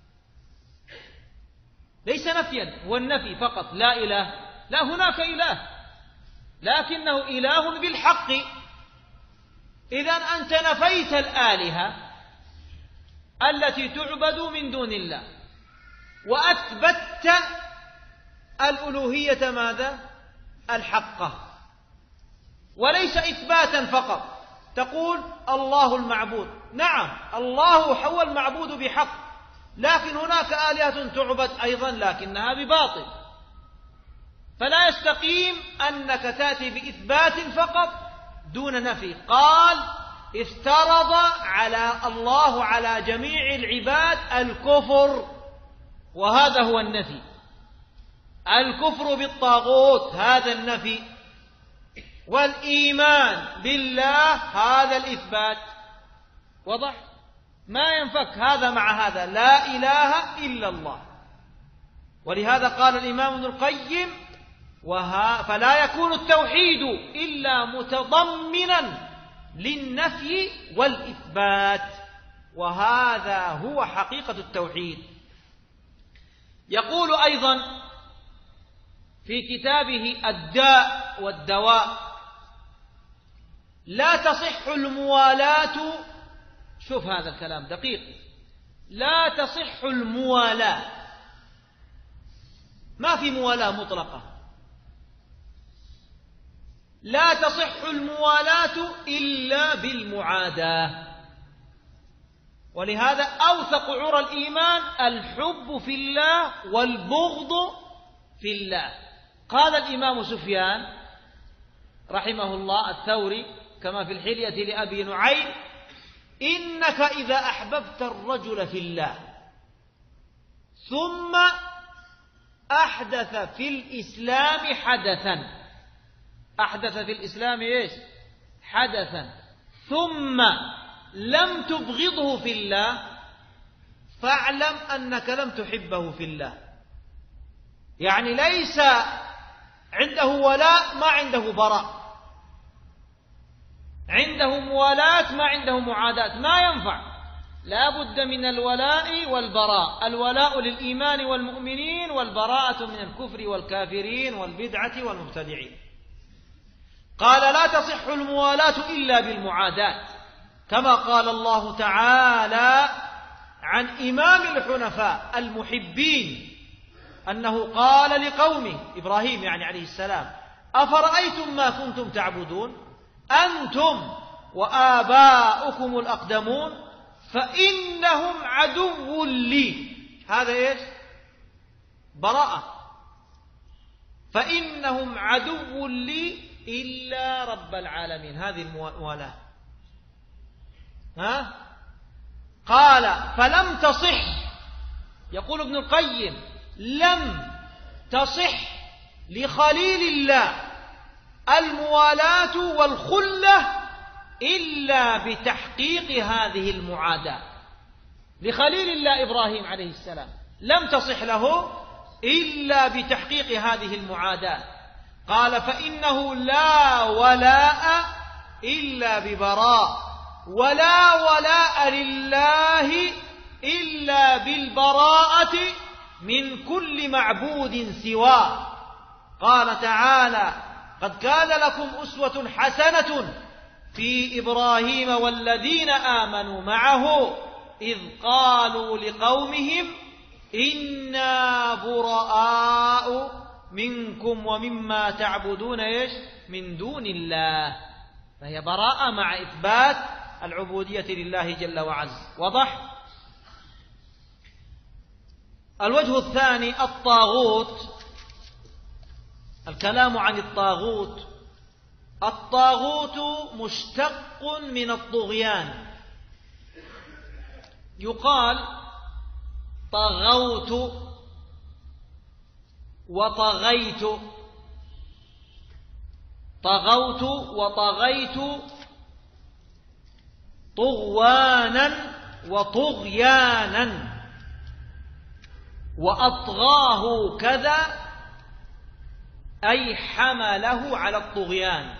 Speaker 2: ليس نفيا، هو النفي فقط لا إله. لا، هناك إله لكنه إله بالحق. إذن أنت نفيت الآلهة التي تعبد من دون الله وأثبتت الألوهية ماذا؟ الحقة. وليس إثباتا فقط تقول الله المعبود. نعم، الله هو المعبود بحق، لكن هناك آلهة تعبد أيضا لكنها بباطل. فلا يستقيم أنك تأتي بإثبات فقط دون نفي. قال: افترض على الله على جميع العباد الكفر، وهذا هو النفي. الكفر بالطاغوت هذا النفي، والإيمان بالله هذا الإثبات. وضح؟ ما ينفك هذا مع هذا، لا إله إلا الله. ولهذا قال الإمام ابن القيم: فلا يكون التوحيد إلا متضمنا للنفي والإثبات، وهذا هو حقيقة التوحيد. يقول أيضا في كتابه الداء والدواء: لا تصح الموالاة. شوف هذا الكلام دقيق. لا تصح الموالاة، ما في موالاة مطلقة. لا تصح الموالاة إلا بالمعاداة. ولهذا أوثق عرى الإيمان الحب في الله والبغض في الله. قال الإمام سفيان رحمه الله الثوري كما في الحلية لأبي نعيم: إنك إذا أحببت الرجل في الله ثم أحدث في الإسلام حدثا، أحدث في الإسلام إيش؟ حدثا، ثم لم تبغضه في الله، فاعلم أنك لم تحبه في الله. يعني ليس عنده ولاء ما عنده براء، عنده موالاة ما عنده معاداة، ما ينفع. لا بد من الولاء والبراء، الولاء للإيمان والمؤمنين، والبراءة من الكفر والكافرين والبدعة والمبتدعين. قال: لا تصح الموالاة إلا بالمعاداة، كما قال الله تعالى عن إمام الحنفاء المحبين أنه قال لقومه إبراهيم يعني عليه السلام: أفرأيتم ما كنتم تعبدون أنتم وآباؤكم الأقدمون فإنهم عدو لي. هذا إيش؟ براءة. فإنهم عدو لي إلا رب العالمين، هذه الموالاة. قال: فلم تصح، يقول ابن القيم: لم تصح لخليل الله الموالاة والخلة إلا بتحقيق هذه المعاداة. لخليل الله إبراهيم عليه السلام لم تصح له إلا بتحقيق هذه المعاداة. قال: فإنه لا ولاء إلا ببراء، ولا ولاء لله إلا بالبراءة من كل معبود سواه. قال تعالى: قد كان لكم أسوة حسنة في إبراهيم والذين آمنوا معه إذ قالوا لقومهم إنا براء منكم ومما تعبدون إيش؟ من دون الله. فهي براءة مع إثبات العبودية لله جل وعز. وضح؟ الوجه الثاني الطاغوت. الكلام عن الطاغوت. الطاغوت مشتق من الطغيان، يقال طغوت وطغيت، طغوت وطغيت، طغوانا وطغيانا، وأطغاه كذا أي حمله على الطغيان.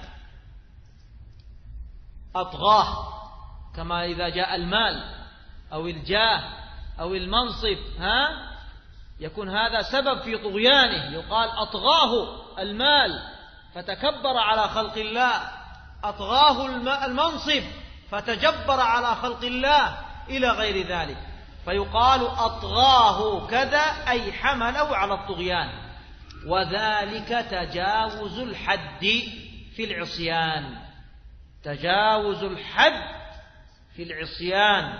Speaker 2: أطغاه كما إذا جاء المال أو الجاه أو المنصب يكون هذا سبب في طغيانه، يقال أطغاه المال فتكبر على خلق الله، أطغاه المنصب فتجبر على خلق الله، إلى غير ذلك. فيقال أطغاه كذا أي حمله على الطغيان. وذلك تجاوز الحد في العصيان، تجاوز الحد في العصيان.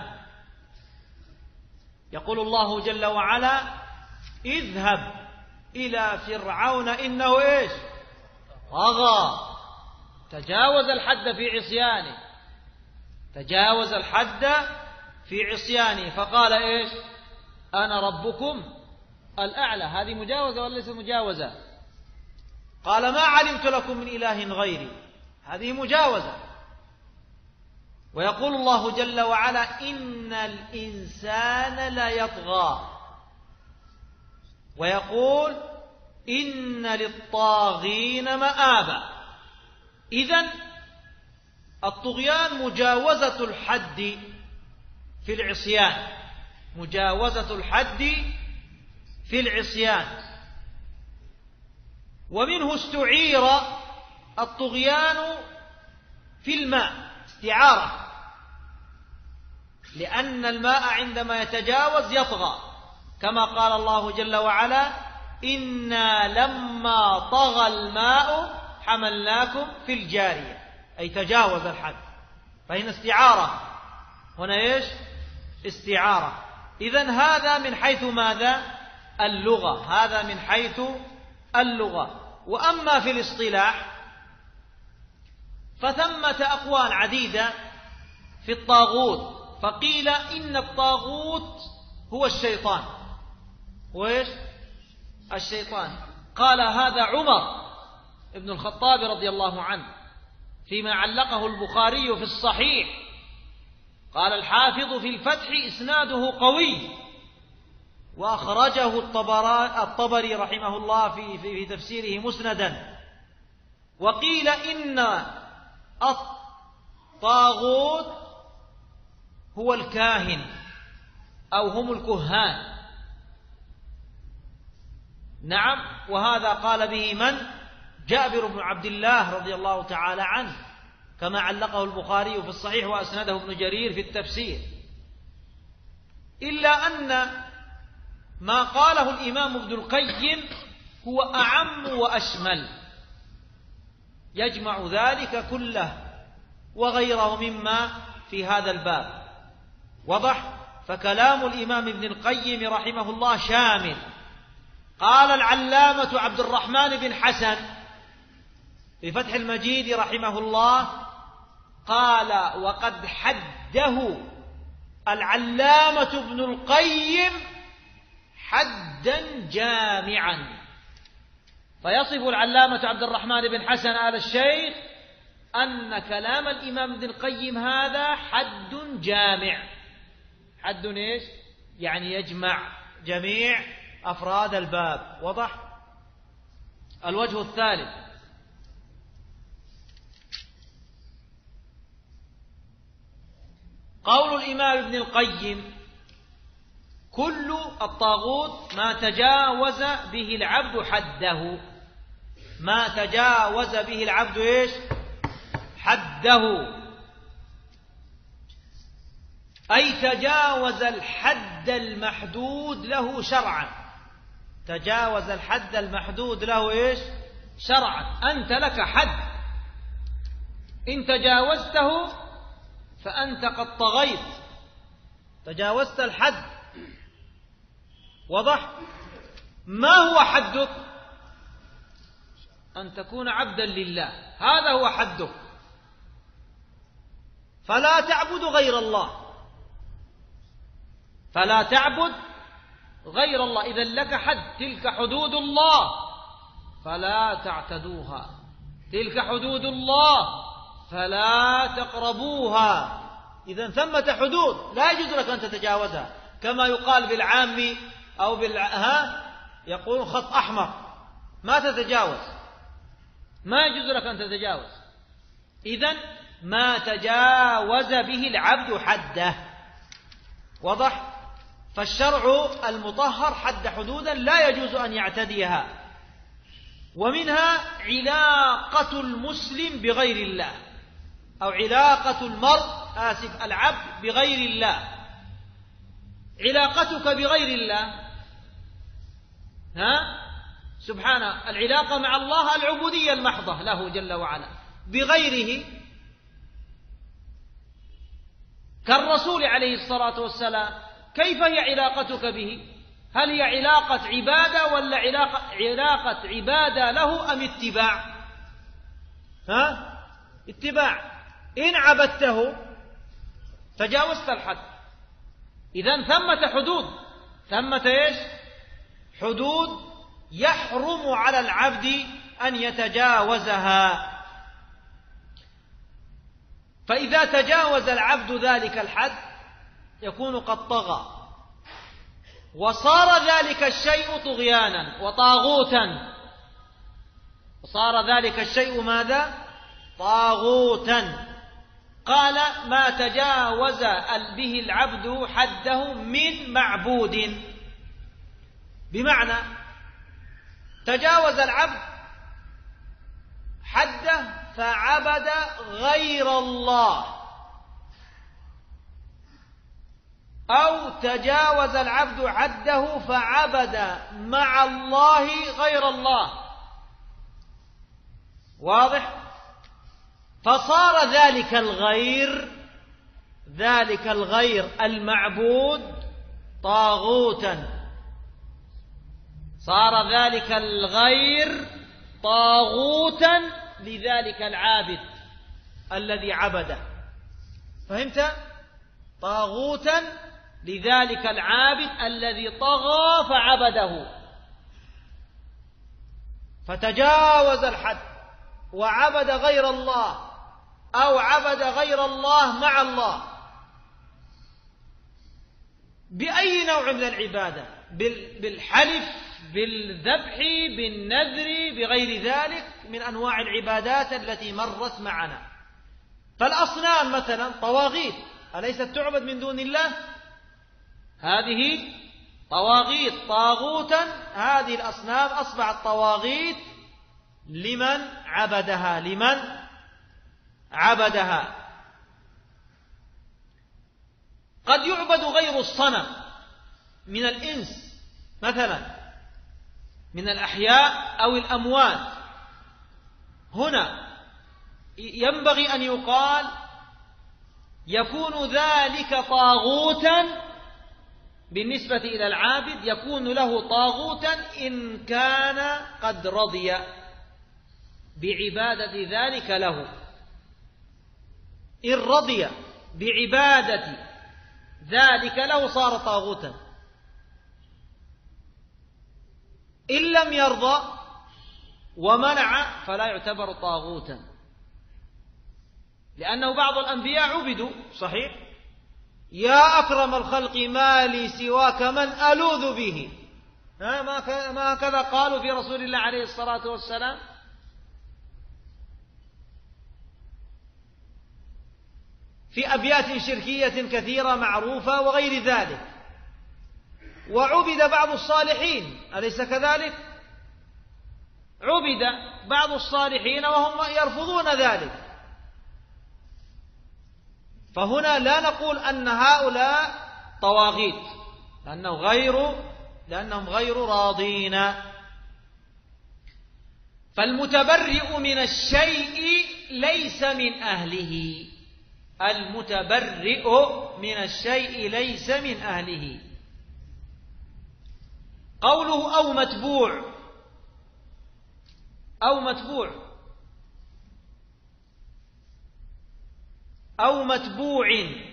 Speaker 2: يقول الله جل وعلا: اذهب إلى فرعون إنه إيش؟ طغى. تجاوز الحد في عصيانه، تجاوز الحد في عصيانه، فقال إيش؟ أنا ربكم الأعلى. هذه مجاوزة ولا ليس مجاوزة؟ قال: ما علمت لكم من إله غيري. هذه مجاوزة. ويقول الله جل وعلا: إن الإنسان ليطغى. ويقول: إن للطاغين مآبا. إذن الطغيان مجاوزة الحد في العصيان، مجاوزة الحد في العصيان. ومنه استعير الطغيان في الماء، استعارة، لأن الماء عندما يتجاوز يطغى، كما قال الله جل وعلا: إنا لما طغى الماء حملناكم في الجارية، أي تجاوز الحد. فهنا استعارة، هنا إيش؟ استعارة. إذن هذا من حيث ماذا؟ اللغة، هذا من حيث اللغة. وأما في الاصطلاح فثمة أقوال عديدة في الطاغوت، فقيل إن الطاغوت هو الشيطان. وإيش؟ الشيطان. قال هذا عمر ابن الخطاب رضي الله عنه فيما علقه البخاري في الصحيح. قال الحافظ في الفتح إسناده قوي، وأخرجه الطبري رحمه الله في تفسيره مسندا. وقيل إن الطاغوت هو الكاهن أو هم الكهان. نعم، وهذا قال به من؟ جابر بن عبد الله رضي الله تعالى عنه، كما علقه البخاري في الصحيح وأسنده ابن جرير في التفسير. إلا أن ما قاله الإمام ابن القيم هو أعم وأشمل، يجمع ذلك كله وغيره مما في هذا الباب. وضح؟ فكلام الإمام ابن القيم رحمه الله شامل. قال العلامة عبد الرحمن بن حسن في فتح المجيد رحمه الله، قال وقد حده العلامة ابن القيم حدا جامعا. فيصف العلامة عبد الرحمن بن حسن آل الشيخ أن كلام الإمام ابن القيم هذا حد جامع. حد إيش؟ يعني يجمع جميع أفراد الباب. وضح؟ الوجه الثالث، قول الإمام ابن القيم كل الطاغوت ما تجاوز به العبد حده. ما تجاوز به العبد إيش؟ حده، أي تجاوز الحد المحدود له شرعا. تجاوز الحد المحدود له إيش؟ شرعا. أنت لك حد، إن تجاوزته فأنت قد طغيت، تجاوزت الحد. وضح؟ ما هو حدك؟ أن تكون عبدا لله، هذا هو حدك. فلا تعبد غير الله، فلا تعبد غير الله. إذن لك حد، تلك حدود الله فلا تعتدوها، تلك حدود الله فلا تقربوها. إذن ثمة حدود لا يجوز لك أن تتجاوزها، كما يقال بالعام أو يقول خط أحمر ما تتجاوز، ما يجوز لك أن تتجاوز. إذن ما تجاوز به العبد حده. وضح؟ فالشرع المطهر حد حدودا لا يجوز أن يعتديها. ومنها علاقة المسلم بغير الله، أو علاقة العبد بغير الله. علاقتك بغير الله سبحانه، العلاقة مع الله العبودية المحضة له جل وعلا. بغيره كالرسول عليه الصلاة والسلام، كيف هي علاقتك به؟ هل هي علاقة عبادة ولا علاقة عبادة له أم اتباع؟ اتباع. إن عبدته تجاوزت الحد. إذن ثمة حدود، ثمة إيش؟ حدود يحرم على العبد أن يتجاوزها. فإذا تجاوز العبد ذلك الحد يكون قد طغى، وصار ذلك الشيء طغيانا وطاغوتا. وصار ذلك الشيء ماذا؟ طاغوتا. قال ما تجاوز به العبد حده من معبود، بمعنى تجاوز العبد حده فعبد غير الله، أو تجاوز العبد حده فعبد مع الله غير الله. واضح؟ فصار ذلك الغير ذلك الغير المعبود طاغوتا، صار ذلك الغير طاغوتا لذلك العابد الذي عبده. فهمت؟ طاغوتا لذلك العابد الذي طغى فعبده، فتجاوز الحد وعبد غير الله أو عبد غير الله مع الله بأي نوع من العبادة، بالحلف، بالذبح، بالنذر، بغير ذلك من أنواع العبادات التي مرت معنا. فالأصنام مثلا طواغيت، أليست تعبد من دون الله؟ هذه طواغيت، طاغوتا، هذه الأصنام أصبحت طواغيت لمن عبدها. قد يعبد غير الصنم من الإنس مثلا، من الأحياء أو الأموات. هنا ينبغي أن يقال يكون ذلك طاغوتا بالنسبة إلى العابد، يكون له طاغوتا إن كان قد رضي بعبادة ذلك له. إن رضي بعبادة ذلك له صار طاغوتا، إن لم يرضى ومنع فلا يعتبر طاغوتا، لأنه بعض الأنبياء عبدوا صحيح. يا أكرم الخلق ما لي سواك من ألوذ به، ما هكذا قالوا في رسول الله عليه الصلاة والسلام؟ في أبيات شركية كثيرة معروفة وغير ذلك. وعبد بعض الصالحين، أليس كذلك؟ عبد بعض الصالحين وهم يرفضون ذلك. فهنا لا نقول أن هؤلاء طواغيت لأنهم غير راضين. فالمتبرئ من الشيء ليس من أهله، المتبرئ من الشيء ليس من أهله. قوله أو متبوع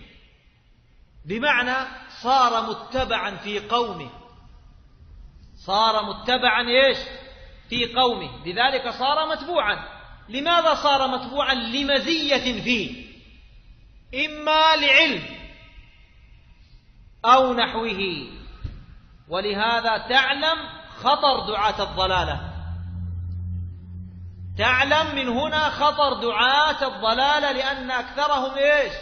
Speaker 2: بمعنى صار متبعا في قومه، صار متبعا في قومه، لذلك صار متبوعا. لماذا صار متبوعا؟ لمزية فيه، إما لعلم أو نحوه. ولهذا تعلم خطر دعاة الضلالة، تعلم من هنا خطر دعاة الضلالة، لأن أكثرهم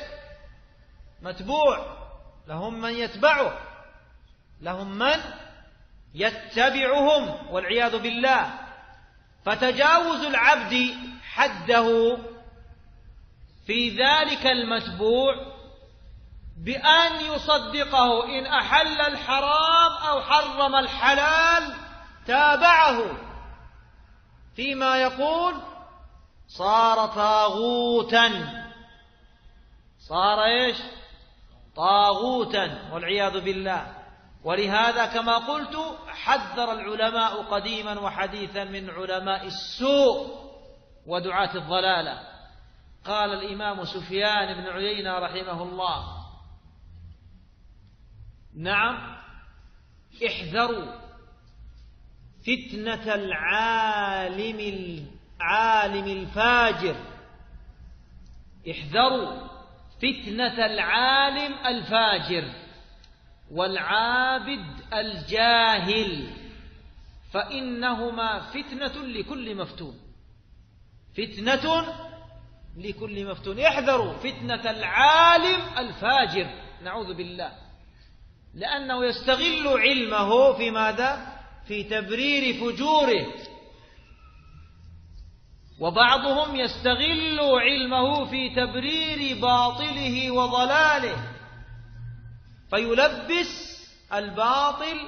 Speaker 2: متبوع، لهم من يتبعه، لهم من يتبعهم والعياذ بالله. فتجاوز العبد حده في ذلك المتبوع بأن يصدقه إن أحل الحرام أو حرم الحلال تابعه فيما يقول، صار طاغوتا، صار طاغوتا والعياذ بالله. ولهذا كما قلت حذر العلماء قديما وحديثا من علماء السوء ودعاة الضلالة. قال الإمام سفيان بن عيينة رحمه الله: نعم، احذروا فتنة العالم الفاجر، احذروا فتنة العالم الفاجر والعابد الجاهل، فإنهما فتنة لكل مفتون، فتنة لكل مفتون. احذروا فتنة العالم الفاجر، نعوذ بالله، لأنه يستغل علمه في ماذا؟ في تبرير فجوره. وبعضهم يستغل علمه في تبرير باطله وضلاله، فيلبس الباطل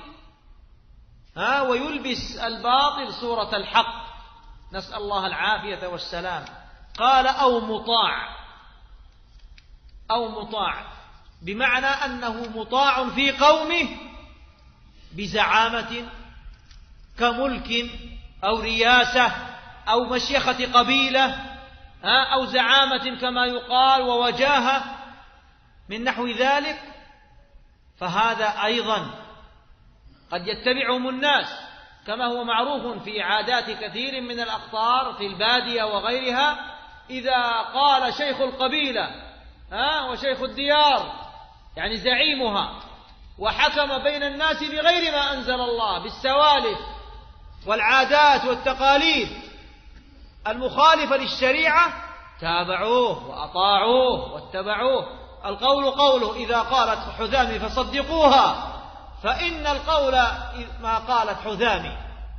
Speaker 2: ويلبس الباطل صورة الحق، نسأل الله العافية والسلام. قال أو مطاع بمعنى أنه مطاع في قومه بزعامة كملك أو رياسة أو مشيخة قبيلة أو زعامة كما يقال ووجاهة من نحو ذلك، فهذا أيضا قد يتبعهم الناس كما هو معروف في عادات كثير من الأقطار في البادية وغيرها، إذا قال شيخ القبيلة وشيخ الديار يعني زعيمها وحكم بين الناس بغير ما أنزل الله بالسوالف والعادات والتقاليد المخالفة للشريعة تابعوه وأطاعوه واتبعوه. القول قوله، إذا قالت حذامي فصدقوها فإن القول ما قالت حذامي،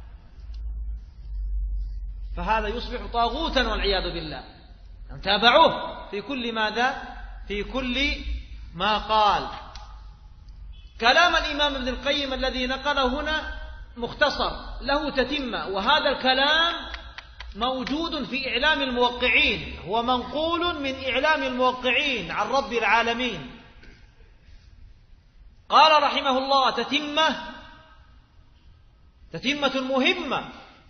Speaker 2: فهذا يصبح طاغوتا والعياذ بالله. تابعوه في كل ماذا؟ في كل ما قال. كلام الإمام ابن القيم الذي نقله هنا مختصر له تتمة، وهذا الكلام موجود في إعلام الموقعين، هو منقول من إعلام الموقعين عن رب العالمين. قال رحمه الله تتمة مهمة،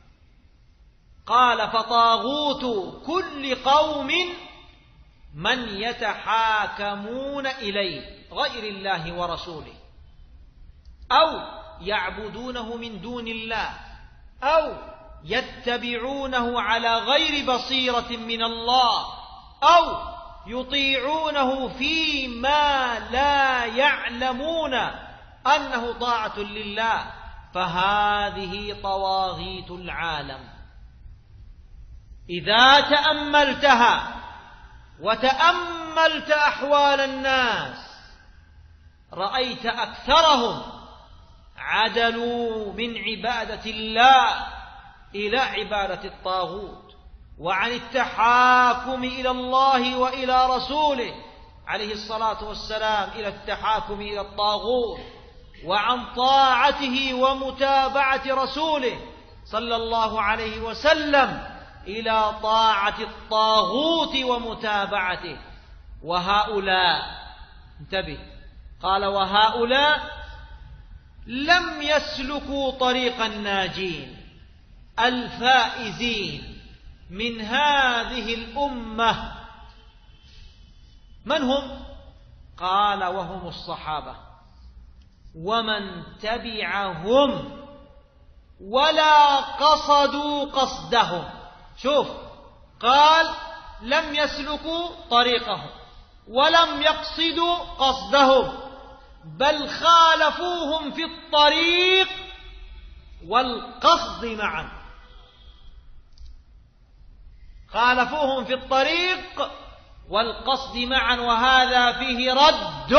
Speaker 2: قال: فطاغوت كل قوم من يتحاكمون إليه غير الله ورسوله، أو يعبدونه من دون الله، أو يتبعونه على غير بصيرة من الله، أو يطيعونه فيما لا يعلمون أنه طاعة لله، فهذه طواغيت العالم. إذا تأملتها وتأملت أحوال الناس رأيت أكثرهم عدلوا من عبادة الله إلى عبادة الطاغوت، وعن التحاكم إلى الله وإلى رسوله عليه الصلاة والسلام إلى التحاكم إلى الطاغوت، وعن طاعته ومتابعة رسوله صلى الله عليه وسلم إلى طاعة الطاغوت ومتابعته. وهؤلاء، انتبه، قال: وهؤلاء لم يسلكوا طريق الناجين الفائزين من هذه الأمة. من هم؟ قال: وهم الصحابة ومن تبعهم ولا قصدوا قصدهم. شوف، قال: لم يسلكوا طريقهم ولم يقصدوا قصدهم، بل خالفوهم في الطريق والقصد معا. خالفوهم في الطريق والقصد معا، وهذا فيه رد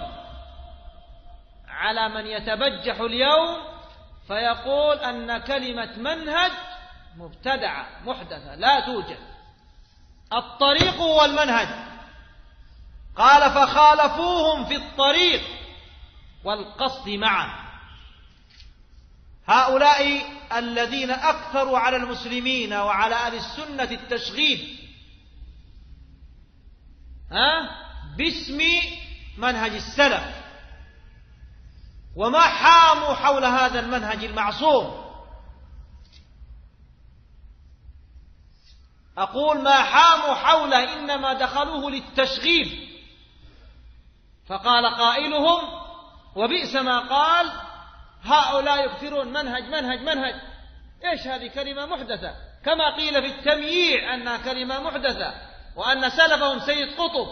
Speaker 2: على من يتبجح اليوم فيقول أن كلمة منهج مبتدعة محدثة لا توجد. الطريق هو المنهج. قال: فخالفوهم في الطريق والقصد معا. هؤلاء الذين أكثروا على المسلمين وعلى أهل السنة التشغيب باسم منهج السلف، وما حاموا حول هذا المنهج المعصوم. أقول ما حاموا حوله، إنما دخلوه للتشغيب. فقال قائلهم: وبئس ما قال، هؤلاء يكثرون منهج منهج منهج. إيش هذه؟ كلمة محدثة، كما قيل في التمييع أنها كلمة محدثة، وأن سلفهم سيد قطب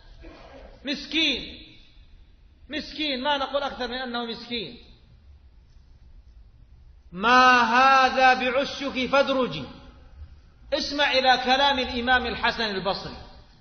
Speaker 2: مسكين مسكين، ما نقول أكثر من أنه مسكين. ما هذا بعشك فادرجي. اسمع إلى كلام الإمام الحسن البصري،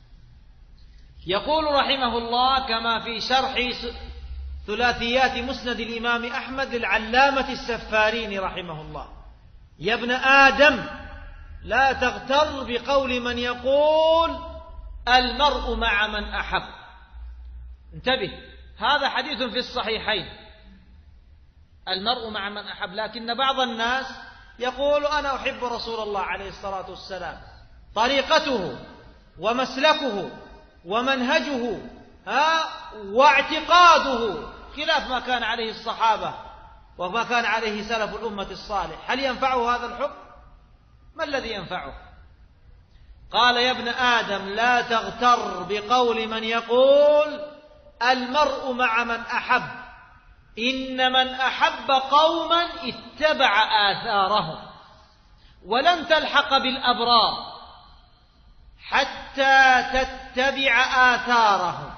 Speaker 2: يقول رحمه الله كما في شرح ثلاثيات مسند الإمام أحمد للعلامة السفارين رحمه الله: يا ابن آدم، لا تغتر بقول من يقول المرء مع من أحب. انتبه، هذا حديث في الصحيحين، المرء مع من أحب، لكن بعض الناس يقول: أنا أحب رسول الله عليه الصلاة والسلام، طريقته ومسلكه ومنهجه واعتقاده خلاف ما كان عليه الصحابة وما كان عليه سلف الأمة الصالح، هل ينفعه هذا الحكم؟ ما الذي ينفعه؟ قال يا ابن آدم لا تغتر بقول من يقول المرء مع من أحب، إن من أحب قوما اتبع آثارهم، ولن تلحق بالأبرار حتى تتبع آثارهم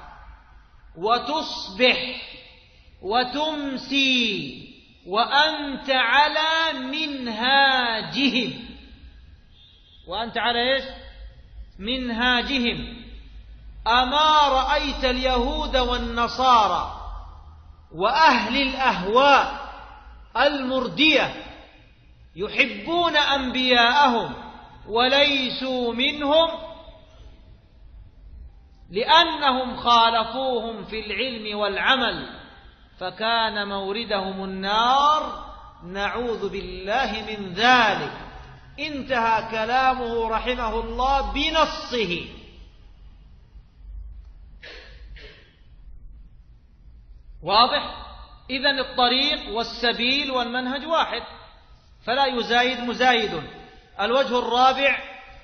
Speaker 2: وتصبح وتمسي وأنت على منهاجهم. وأنت على إيش؟ منهاجهم. أما رأيت اليهود والنصارى وأهل الأهواء المردية يحبون أنبياءهم وليسوا منهم لأنهم خالفوهم في العلم والعمل فكان موردهم النار، نعوذ بالله من ذلك. انتهى كلامه رحمه الله بنصه. واضح؟ إذن الطريق والسبيل والمنهج واحد، فلا يزايد مزايد. الوجه الرابع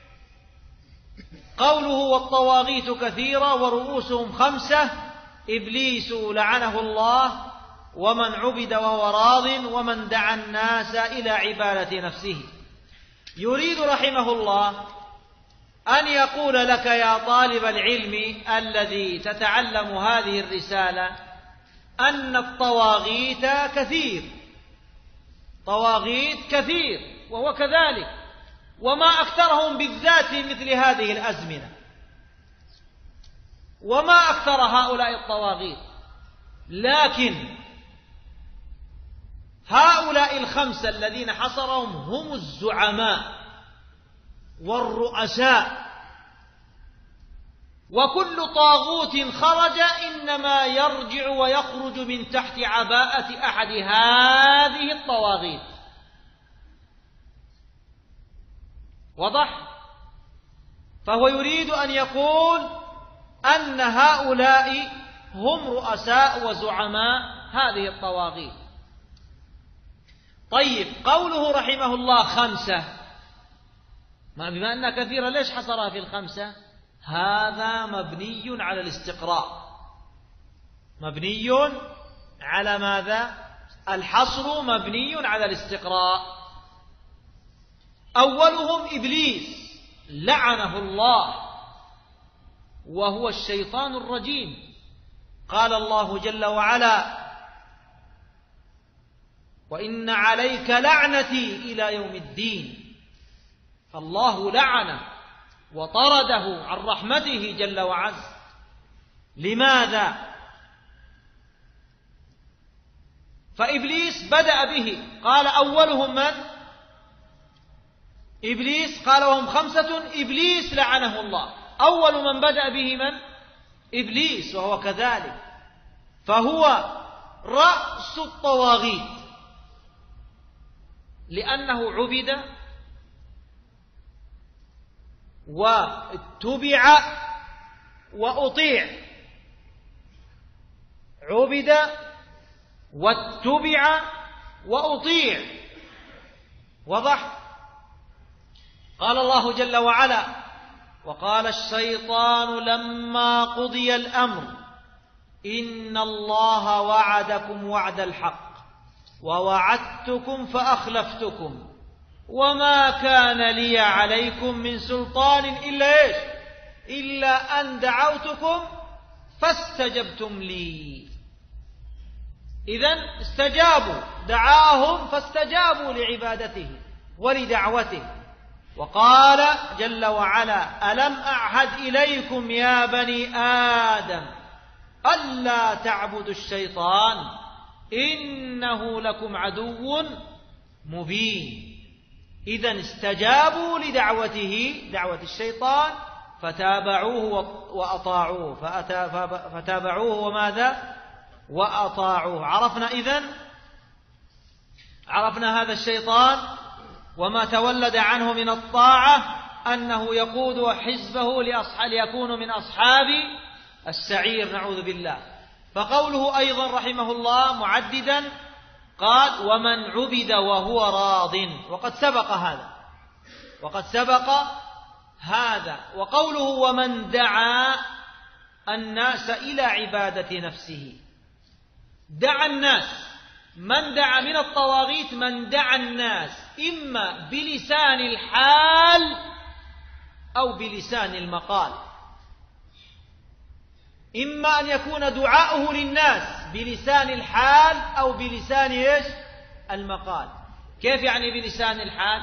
Speaker 2: قوله والطواغيت كثيرة ورؤوسهم 5: إبليس لعنه الله، ومن عبد وهو راض، ومن دعا الناس إلى عبادة نفسه. يريد رحمه الله أن يقول لك يا طالب العلم الذي تتعلم هذه الرسالة أن الطواغيت كثير، طواغيت كثير، وهو كذلك، وما أكثرهم بالذات في مثل هذه الأزمنة، وما أكثر هؤلاء الطواغيت. لكن هؤلاء 5 الذين حصرهم هم الزعماء والرؤساء، وكل طاغوت خرج إنما يرجع ويخرج من تحت عباءة أحد هذه الطواغيت. وضح؟ فهو يريد أن يقول أن هؤلاء هم رؤساء وزعماء هذه الطواغيت. طيب، قوله رحمه الله 5، ما بما أنها كثيرة ليش حصرها في 5؟ هذا مبني على الاستقراء. مبني على ماذا؟ الحصر مبني على الاستقراء. أولهم إبليس لعنه الله، وهو الشيطان الرجيم. قال الله جل وعلا: وإن عليك لعنتي إلى يوم الدين. فالله لعنه وطرده عن رحمته جل وعز. لماذا؟ فإبليس بدأ به. قال أولهم من؟ إبليس. قال وهم 5: إبليس لعنه الله. أول من بدأ به من؟ إبليس، وهو كذلك، فهو رأس الطواغيت، لأنه عبد واتبع وأطيع. عبد واتبع وأطيع. وضح؟ قال الله جل وعلا: وقال الشيطان لما قضي الأمر إن الله وعدكم وعد الحق ووعدتكم فأخلفتكم وما كان لي عليكم من سلطان إلا إيش؟ إلا أن دعوتكم فاستجبتم لي. إذن استجابوا، دعاهم فاستجابوا لعبادته ولدعوته. وقال جل وعلا: ألم أعهد إليكم يا بني آدم ألا تعبدوا الشيطان إنه لكم عدو مبين. إذن استجابوا لدعوته، دعوة الشيطان، فتابعوه وأطاعوه، فتابعوه وماذا؟ وأطاعوه. عرفنا إذن، عرفنا هذا الشيطان وما تولد عنه من الطاعة أنه يقود حزبه ليكونوا من أصحاب السعير، نعوذ بالله. فقوله أيضا رحمه الله معددا قال ومن عبد وهو راض، وقد سبق هذا. وقوله ومن دعا الناس إلى عبادة نفسه، دعا الناس، من دعا من الطواغيت من دعا الناس إما بلسان الحال أو بلسان المقال، إما أن يكون دعاؤه للناس بلسان الحال أو بلسان إيش؟ المقال. كيف يعني بلسان الحال؟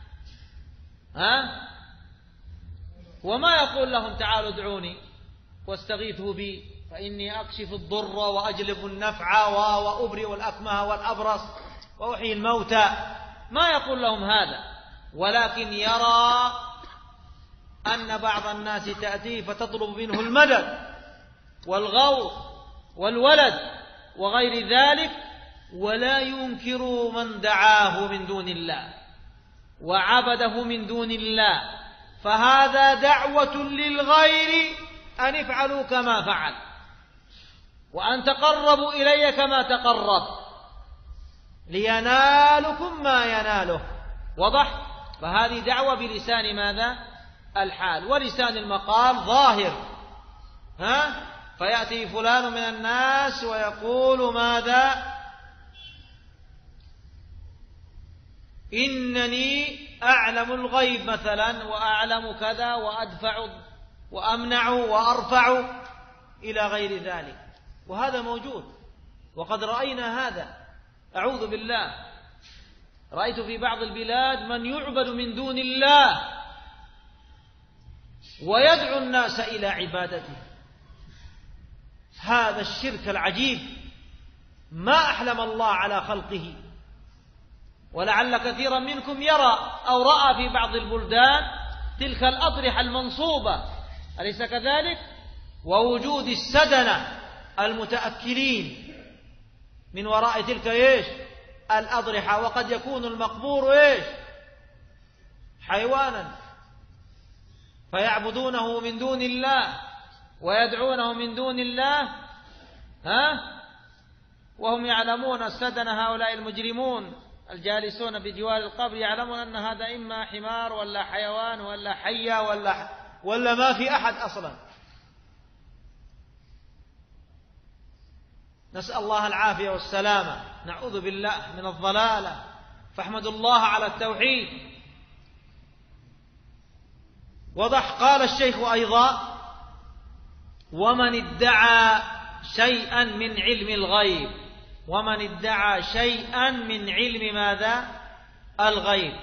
Speaker 2: وما يقول لهم تعالوا ادعوني واستغيثوا بي فإني أكشف الضر وأجلب النفع وأبرئ الأكمه والأبرص وأحيي الموتى، ما يقول لهم هذا، ولكن يرى أن بعض الناس تأتيه فتطلب منه المدد والغوث والولد وغير ذلك، ولا ينكر من دعاه من دون الله وعبده من دون الله، فهذا دعوة للغير أن افعلوا كما فعل وأن تقربوا إلي كما تقرب لينالكم ما يناله. وضح؟ فهذه دعوة بلسان ماذا؟ الحال. ولسان المقال ظاهر، فيأتي فلان من الناس ويقول ماذا؟ إنني أعلم الغيب مثلا وأعلم كذا وأدفع وأمنع وأرفع إلى غير ذلك، وهذا موجود وقد رأينا هذا. أعوذ بالله، رأيت في بعض البلاد من يعبد من دون الله ويدعو الناس إلى عبادته. هذا الشرك العجيب ما أحلم الله على خلقه، ولعل كثيرا منكم يرى أو رأى في بعض البلدان تلك الأضرحة المنصوبة، أليس كذلك؟ ووجود السدنة المتأكلين من وراء تلك إيش؟ الأضرحة، وقد يكون المقبور إيش؟ حيوانا، فيعبدونه من دون الله ويدعونه من دون الله، وهم يعلمون، السدنة هؤلاء المجرمون الجالسون بجوار القبر يعلمون أن هذا إما حمار ولا حيوان ولا حية ولا ما في أحد أصلا. نسأل الله العافية والسلامة، نعوذ بالله من الضلالة، فاحمد الله على التوحيد. وضح. قال الشيخ أيضا ومن ادعى شيئا من علم الغيب، ومن ادعى شيئا من علم ماذا؟ الغيب.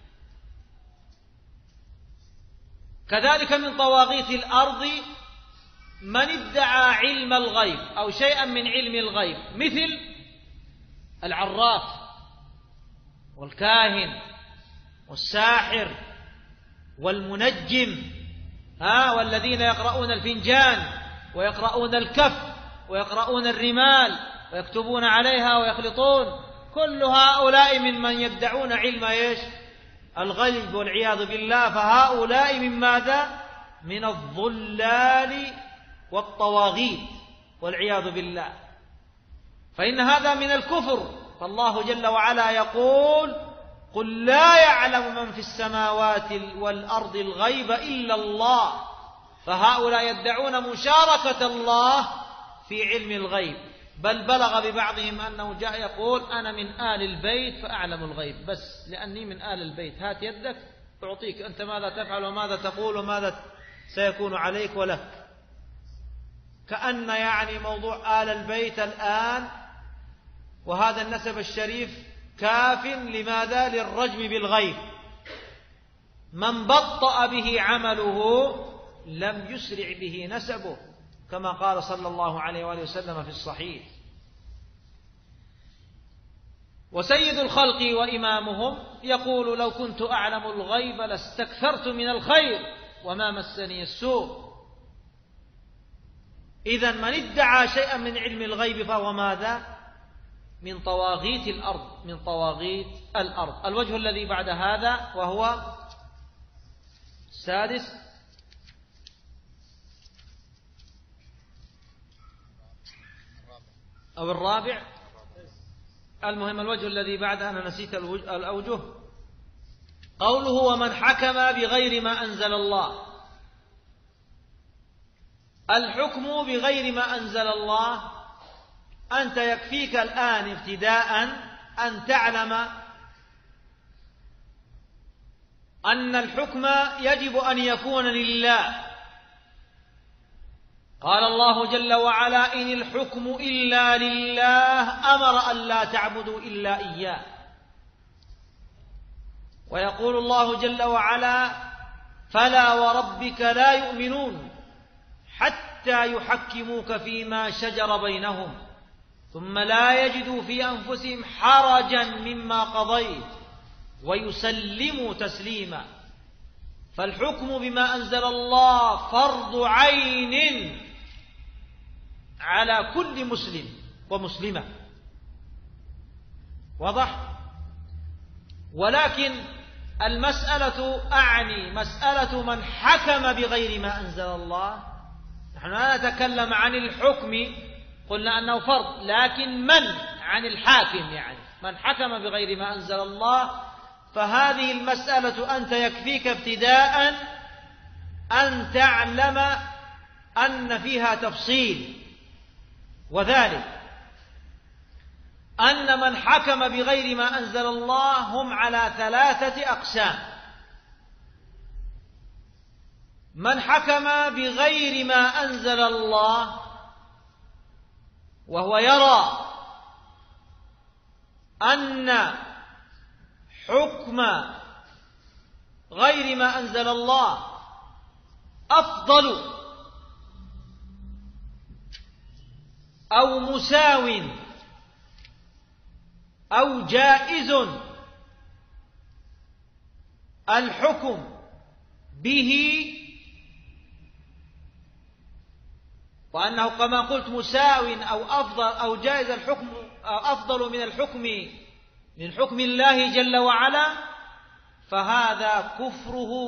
Speaker 2: كذلك من طواغيت الأرض من ادعى علم الغيب أو شيئا من علم الغيب، مثل العراف والكاهن والساحر والمنجم، والذين يقرؤون الفنجان ويقرؤون الكف ويقرؤون الرمال ويكتبون عليها ويخلطون، كل هؤلاء ممن يدعون علم إيش؟ الغيب والعياذ بالله. فهؤلاء من ماذا؟ من الضلال والطواغيت والعياذ بالله، فإن هذا من الكفر. فالله جل وعلا يقول قل لا يعلم من في السماوات والأرض الغيب إلا الله، فهؤلاء يدعون مشاركة الله في علم الغيب، بل بلغ ببعضهم أنه جاء يقول أنا من آل البيت فأعلم الغيب، بس لأني من آل البيت هات يدك أعطيك أنت ماذا تفعل وماذا تقول وماذا سيكون عليك ولك. كأن يعني موضوع آل البيت الآن وهذا النسب الشريف كاف لماذا؟ للرجم بالغيب. من بطأ به عمله لم يسرع به نسبه، كما قال صلى الله عليه وآله وسلم في الصحيح. وسيد الخلق وإمامهم يقول لو كنت أعلم الغيب لاستكثرت من الخير وما مسني السوء. إذن من ادعى شيئا من علم الغيب فهو ماذا؟ من طواغيت الأرض، من طواغيت الأرض. الوجه الذي بعد هذا وهو السادس أو الرابع. المهم الوجه الذي بعد أنا نسيت الأوجه. قوله ومن حكم بغير ما أنزل الله. الحكم بغير ما أنزل الله، أنت يكفيك الآن ابتداء أن تعلم أن الحكم يجب أن يكون لله. قال الله جل وعلا إن الحكم إلا لله أمر أن لا تعبدوا إلا إياه. ويقول الله جل وعلا فلا وربك لا يؤمنون حتى يحكموك فيما شجر بينهم ثم لا يجدوا في أنفسهم حرجا مما قضيت ويسلموا تسليما. فالحكم بما أنزل الله فرض عين على كل مسلم ومسلمة، واضح؟ ولكن المسألة أعني مسألة من حكم بغير ما أنزل الله. نحن لا نتكلم عن الحكم، قلنا أنه فرض، لكن من عن الحاكم، يعني من حكم بغير ما أنزل الله. فهذه المسألة أنت يكفيك ابتداء أن تعلم أن فيها تفصيل، وذلك أن من حكم بغير ما أنزل الله هم على 3 أقسام. من حكم بغير ما أنزل الله وهو يرى أن حكم غير ما أنزل الله أفضل أو مساو أو جائز الحكم به، وأنه كما قلت مساو أو أفضل أو جائز الحكم أو أفضل من حكم الله جل وعلا، فهذا كفره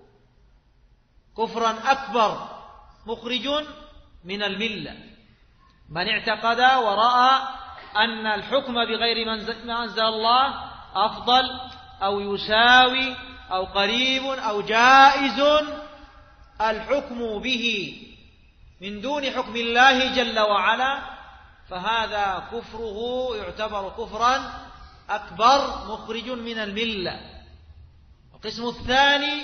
Speaker 2: كفرا أكبر مخرج من الملة. من اعتقد ورأى أن الحكم بغير ما أنزل الله أفضل أو يساوي أو قريب أو جائز الحكم به من دون حكم الله جل وعلا، فهذا كفره يعتبر كفرا أكبر مخرج من الملة. القسم الثاني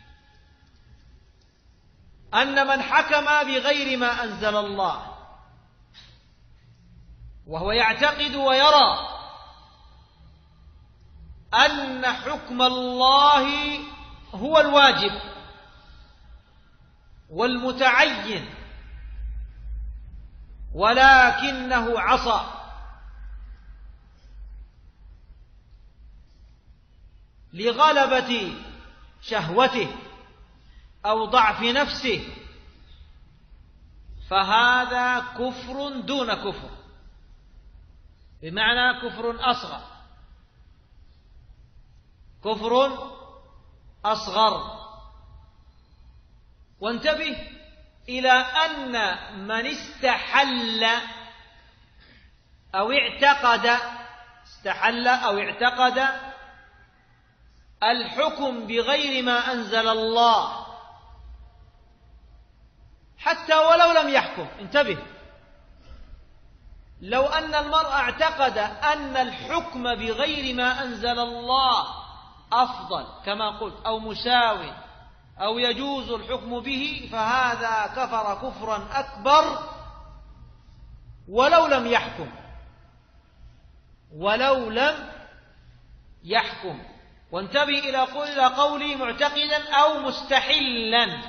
Speaker 2: أن من حكم بغير ما أنزل الله وهو يعتقد ويرى أن حكم الله هو الواجب والمتعين، ولكنه عصى لغلبة شهوته أو ضعف نفسه، فهذا كفر دون كفر، بمعنى كفر أصغر، كفر أصغر. وانتبه إلى أن من استحل أو اعتقد الحكم بغير ما أنزل الله حتى ولو لم يحكم، انتبه، لو أن المرء اعتقد أن الحكم بغير ما أنزل الله أفضل كما قلت أو مساو أو يجوز الحكم به، فهذا كفر كفرا أكبر ولو لم يحكم. وانتبه إلى قولي معتقدا أو مستحلا،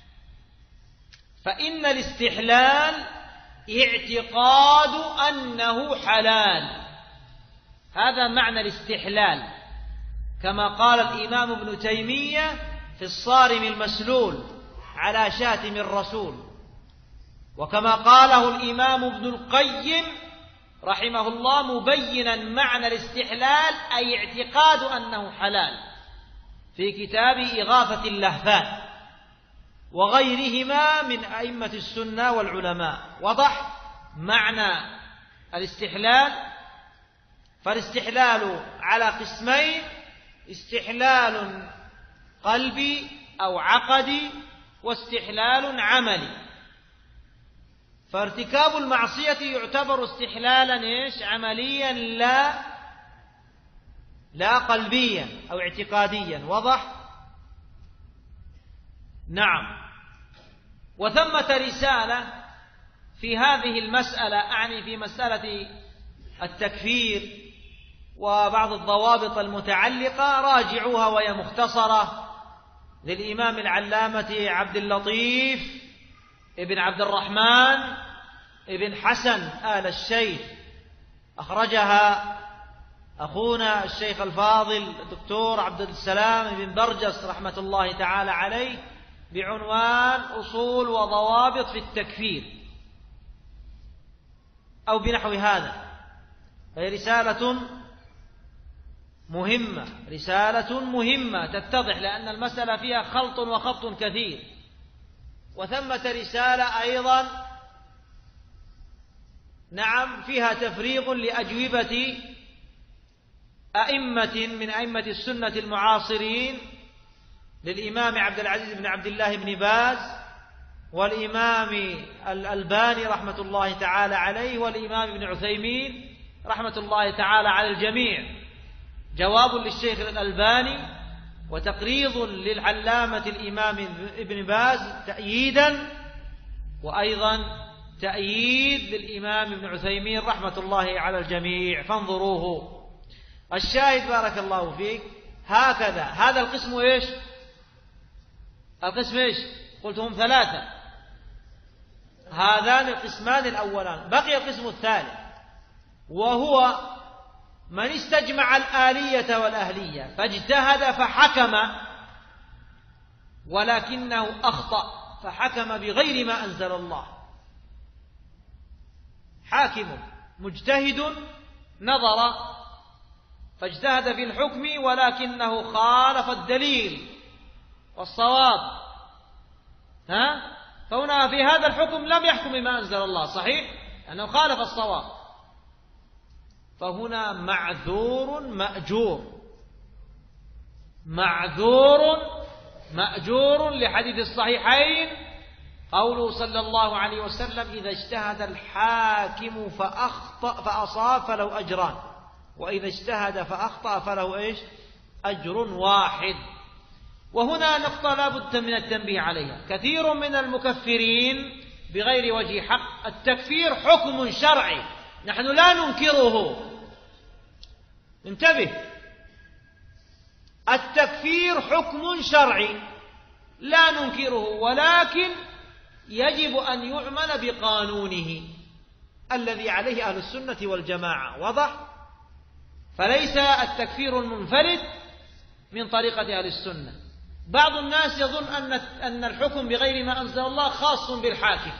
Speaker 2: فإن الاستحلال اعتقاد أنه حلال، هذا معنى الاستحلال، كما قال الإمام ابن تيمية في الصارم المسلول على شاتم الرسول، وكما قاله الإمام ابن القيم رحمه الله مبينا معنى الاستحلال أي اعتقاد أنه حلال في كتاب إغاثة اللهفان وغيرهما من أئمة السنة والعلماء. وضح معنى الاستحلال، فالاستحلال على قسمين: استحلال قلبي أو عقدي، واستحلال عملي. فارتكاب المعصية يعتبر استحلالا عمليا لا قلبيا أو اعتقاديا. وضح؟ نعم. وثمة رسالة في هذه المسألة، أعني في مسألة التكفير وبعض الضوابط المتعلقة، راجعوها وهي مختصرة للإمام العلامة عبد اللطيف ابن عبد الرحمن ابن حسن آل الشيخ، أخرجها أخونا الشيخ الفاضل الدكتور عبد السلام بن برجس رحمة الله تعالى عليه، بعنوان أصول وضوابط في التكفير أو بنحو هذا. هي رسالة مهمة تتضح، لأن المسألة فيها خلط وخبط كثير. وثمة رسالة أيضا نعم فيها تفريغ لأجوبة أئمة من أئمة السنة المعاصرين، للإمام عبد العزيز بن عبد الله بن باز، والإمام الألباني رحمة الله تعالى عليه، والإمام ابن عثيمين رحمة الله تعالى على الجميع. جواب للشيخ الألباني وتقريض للعلامة الإمام ابن باز تأييدا، وأيضا تأييد للإمام ابن عثيمين رحمة الله على الجميع، فانظروه. الشاهد بارك الله فيك هكذا. هذا القسم إيش؟ القسم إيش؟ قلت هم ثلاثة، هذان القسمان الأولان. بقي القسم الثالث، وهو من استجمع الآلية والأهلية فاجتهد فحكم، ولكنه أخطأ فحكم بغير ما أنزل الله. حاكم مجتهد نظر فاجتهد في الحكم ولكنه خالف الدليل والصواب، فهنا في هذا الحكم لم يحكم بما أنزل الله، صحيح أنه خالف الصواب، فهنا معذور مأجور لحديث الصحيحين قوله صلى الله عليه وسلم: إذا اجتهد الحاكم فأصاب فله أجران، وإذا اجتهد فأخطأ فله إيش؟ أجر واحد. وهنا نقطة لا بد من التنبيه عليها. كثير من المكفرين بغير وجه حق، التكفير حكم شرعي نحن لا ننكره، انتبه، التكفير حكم شرعي لا ننكره، ولكن يجب أن يعمل بقانونه الذي عليه أهل السنة والجماعة. واضح؟ فليس التكفير المنفرد من طريقة أهل السنة. بعض الناس يظن أن الحكم بغير ما أنزل الله خاص بالحاكم،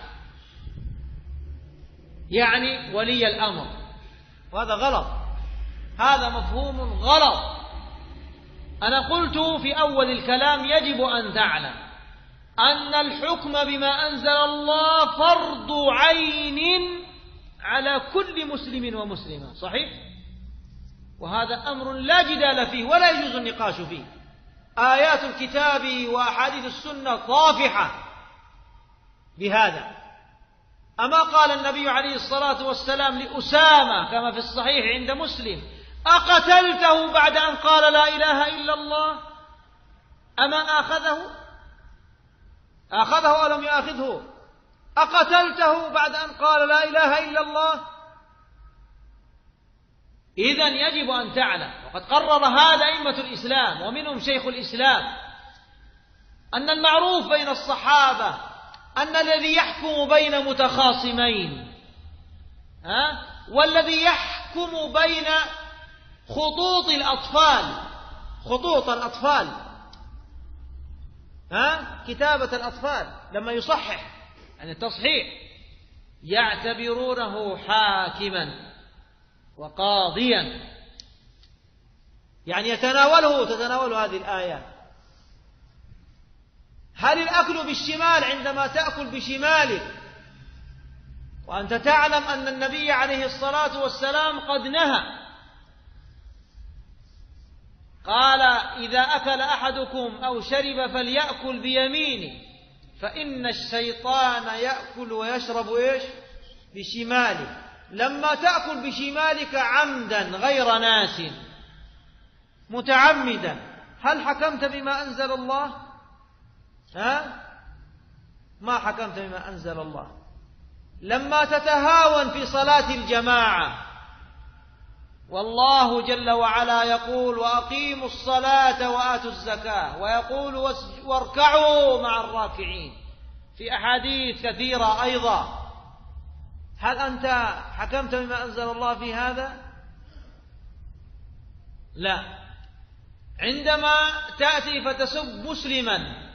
Speaker 2: يعني ولي الأمر، وهذا غلط، هذا مفهوم غلط. أنا قلت في أول الكلام: يجب أن تعلم أن الحكم بما أنزل الله فرض عين على كل مسلم ومسلمة، صحيح؟ وهذا أمر لا جدال فيه ولا يجوز النقاش فيه. آيات الكتاب وأحاديث السنة طافحة بهذا. أما قال النبي عليه الصلاة والسلام لأسامة كما في الصحيح عند مسلم: أقتلته بعد أن قال لا إله إلا الله؟ أما أخذه ولم يأخذه؟ أقتلته بعد أن قال لا إله إلا الله؟ إذن يجب أن تعلم، وقد قرر هذا أئمة الإسلام ومنهم شيخ الإسلام، أن المعروف بين الصحابة أن الذي يحكم بين متخاصمين والذي يحكم بين خطوط الأطفال كتابة الأطفال لما يصحح يعني التصحيح يعتبرونه حاكما وقاضيا، يعني تتناول هذه الآيات. هل الأكل بالشمال عندما تأكل بشمالك وأنت تعلم أن النبي عليه الصلاة والسلام قد نهى، قال: إذا أكل أحدكم أو شرب فليأكل بيمينه، فإن الشيطان يأكل ويشرب بشماله. لما تأكل بشمالك عمدا غير ناس متعمدا، هل حكمت بما أنزل الله؟ ما حكمت بما أنزل الله. لما تتهاون في صلاة الجماعة، والله جل وعلا يقول: وأقيموا الصلاة وآتوا الزكاة، ويقول: واركعوا مع الراكعين، في أحاديث كثيرة أيضا. هل أنت حكمت بما أنزل الله في هذا؟ لا. عندما تأتي فتسب مسلما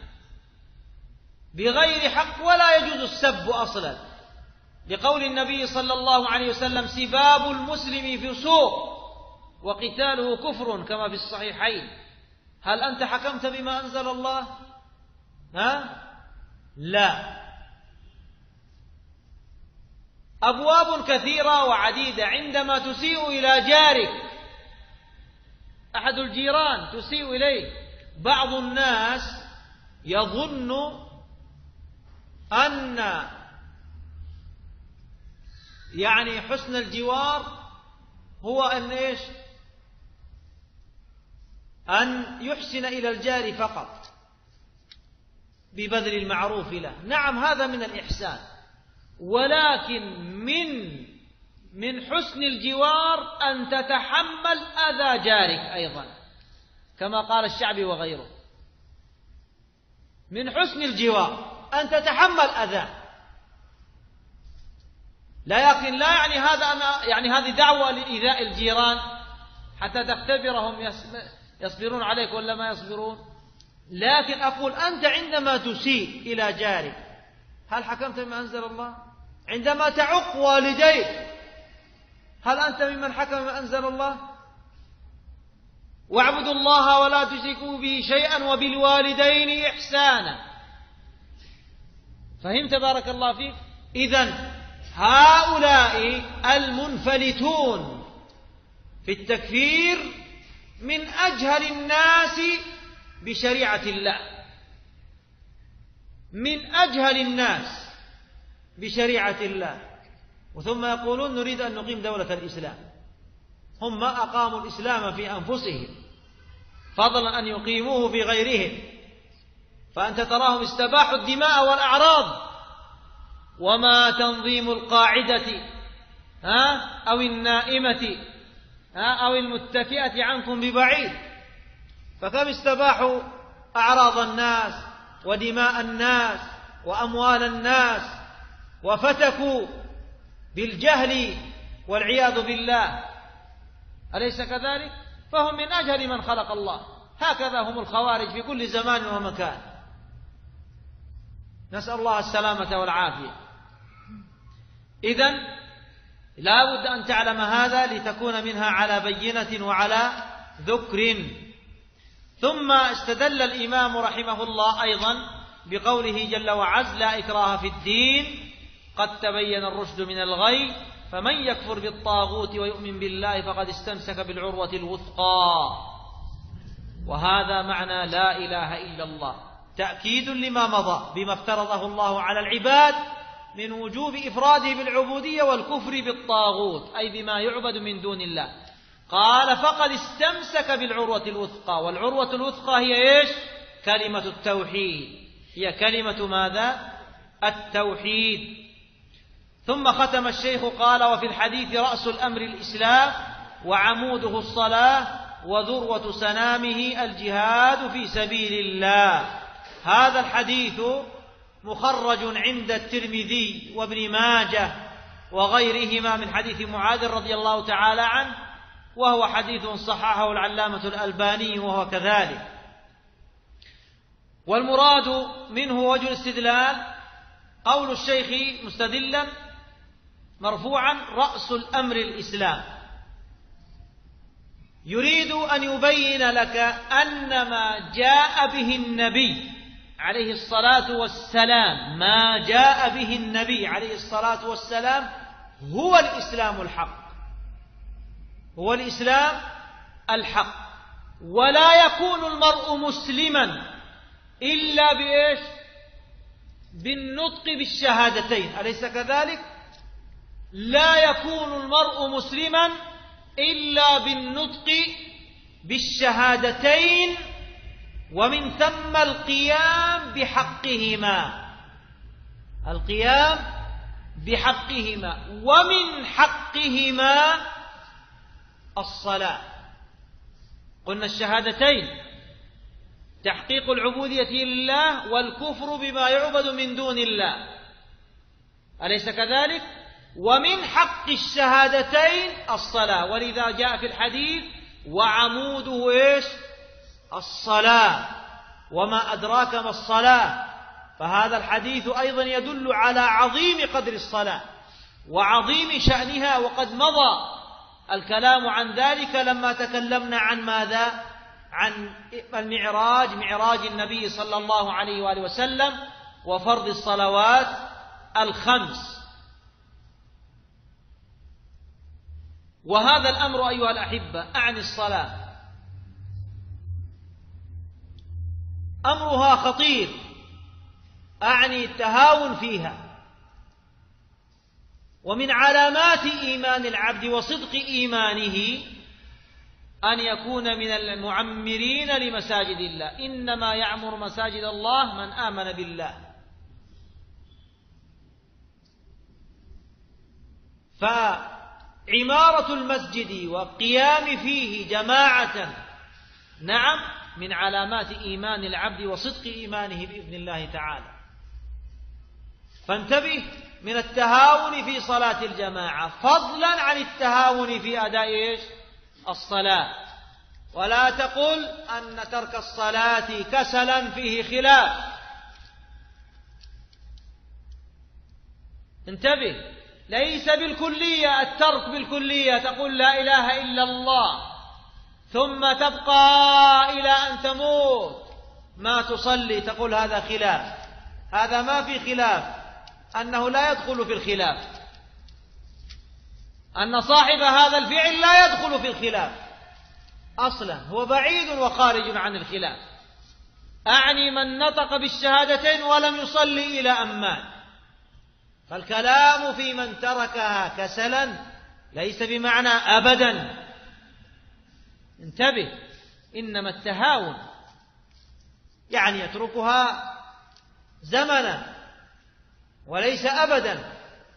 Speaker 2: بغير حق، ولا يجوز السب أصلا، لقول النبي صلى الله عليه وسلم: سباب المسلم فسوق وقتاله كفر، كما في الصحيحين. هل أنت حكمت بما أنزل الله؟ لا. أبواب كثيرة وعديدة. عندما تسيء إلى جارك، أحد الجيران تسيء إليه، بعض الناس يظن أن حسن الجوار هو أن يحسن إلى الجار فقط ببذل المعروف له. نعم، هذا من الإحسان، ولكن من حسن الجوار أن تتحمل أذى جارك أيضا، كما قال الشعبي وغيره. من حسن الجوار أن تتحمل أذى، لكن لا يعني هذا هذه دعوة لإيذاء الجيران حتى تختبرهم يصبرون عليك ولا ما يصبرون. لكن أقول: أنت عندما تسيء إلى جارك، هل حكمت بما أنزل الله؟ عندما تعق والديك، هل أنت ممن حكم بما أنزل الله؟ واعبدوا الله ولا تشركوا به شيئا وبالوالدين إحسانا. فهمت؟ بارك الله فيك. إذن هؤلاء المنفلتون في التكفير من أجهل الناس بشريعة الله، من أجهل الناس بشريعة الله، وثم يقولون: نريد أن نقيم دولة الإسلام. هم ما أقاموا الإسلام في أنفسهم، فضلا أن يقيموه في غيرهم. فأنت تراهم استباحوا الدماء والأعراض، وما تنظيم القاعدة أو النائمة أو المتفئة عنكم ببعيد. فكم استباحوا أعراض الناس ودماء الناس وأموال الناس، وفتكوا بالجهل والعياذ بالله. أليس كذلك؟ فهم من أجهل من خلق الله. هكذا هم الخوارج في كل زمان ومكان، نسأل الله السلامة والعافية. إذن لا بد أن تعلم هذا لتكون منها على بينة وعلى ذكر. ثم استدل الإمام رحمه الله أيضا بقوله جل وعز: لا إكراه في الدين قد تبين الرشد من الغي، فمن يكفر بالطاغوت ويؤمن بالله فقد استمسك بالعروة الوثقى. وهذا معنى لا إله إلا الله، تأكيد لما مضى بما افترضه الله على العباد من وجوب إفراده بالعبودية والكفر بالطاغوت، أي بما يعبد من دون الله. قال: فقد استمسك بالعروة الوثقى. والعروة الوثقى هي كلمة التوحيد، هي كلمة ماذا؟ التوحيد. ثم ختم الشيخ قال: وفي الحديث رأس الأمر الإسلام، وعموده الصلاة، وذروة سنامه الجهاد في سبيل الله. هذا الحديث مخرج عند الترمذي وابن ماجه وغيرهما من حديث معاذ رضي الله تعالى عنه، وهو حديث صححه العلامة الألباني وهو كذلك. والمراد منه وجه الاستدلال قول الشيخ مستدلا مرفوعا: رأس الأمر الإسلام. يريد أن يبين لك أن ما جاء به النبي عليه الصلاة والسلام، ما جاء به النبي عليه الصلاة والسلام هو الإسلام الحق، هو الإسلام الحق. ولا يكون المرء مسلما إلا بإيش؟ بالنطق بالشهادتين، أليس كذلك؟ لا يكون المرء مسلما إلا بالنطق بالشهادتين، ومن ثم القيام بحقهما، القيام بحقهما. ومن حقهما الصلاة. قلنا الشهادتين تحقيق العبودية لله والكفر بما يعبد من دون الله، أليس كذلك؟ ومن حق الشهادتين الصلاة، ولذا جاء في الحديث وعموده إيش؟ الصلاة. وما أدراك ما الصلاة؟ فهذا الحديث أيضا يدل على عظيم قدر الصلاة وعظيم شأنها، وقد مضى الكلام عن ذلك لما تكلمنا عن ماذا؟ عن المعراج، معراج النبي صلى الله عليه وآله وسلم، وفرض الصلوات الخمس. وهذا الأمر أيها الأحبة أعني الصلاة أمرها خطير، أعني التهاون فيها. ومن علامات إيمان العبد وصدق إيمانه أن يكون من المعمرين لمساجد الله. إنما يعمر مساجد الله من آمن بالله. فعمارة المسجد والقيام فيه جماعة نعم من علامات إيمان العبد وصدق إيمانه بإذن الله تعالى. فانتبه من التهاون في صلاة الجماعة، فضلا عن التهاون في أداء الصلاة. ولا تقل أن ترك الصلاة كسلا فيه خلاف. انتبه، ليس بالكلية الترك بالكلية، تقول لا إله إلا الله ثم تبقى إلى أن تموت ما تصلي، تقول هذا خلاف. هذا ما في خلاف، أنه لا يدخل في الخلاف، أن صاحب هذا الفعل لا يدخل في الخلاف أصلا، هو بعيد وخارج عن الخلاف. أعني من نطق بالشهادتين ولم يصلي إلى أن مات. فالكلام في من تركها كسلا ليس بمعنى أبدا. انتبه، إنما التهاون يعني يتركها زمنا وليس أبدا.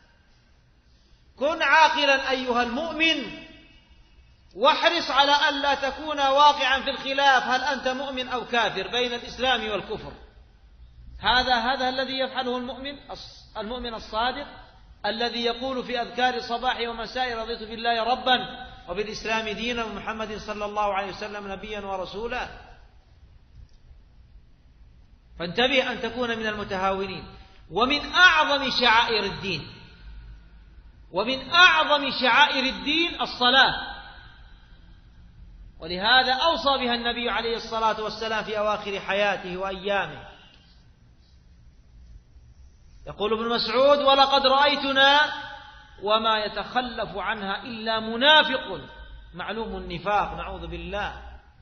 Speaker 2: كن عاقلا أيها المؤمن، واحرص على ألا تكون واقعا في الخلاف، هل أنت مؤمن أو كافر، بين الإسلام والكفر. هذا الذي يفعله المؤمن الصادق الذي يقول في أذكار الصباح ومساء رضيت بالله ربا وبالإسلام دينا ومحمد صلى الله عليه وسلم نبيا ورسولا. فانتبه أن تكون من المتهاونين. ومن أعظم شعائر الدين، ومن أعظم شعائر الدين الصلاة، ولهذا أوصى بها النبي عليه الصلاة والسلام في أواخر حياته وأيامه. يقول ابن مسعود: ولقد رأيتنا وما يتخلف عنها إلا منافق معلوم النفاق، نعوذ بالله.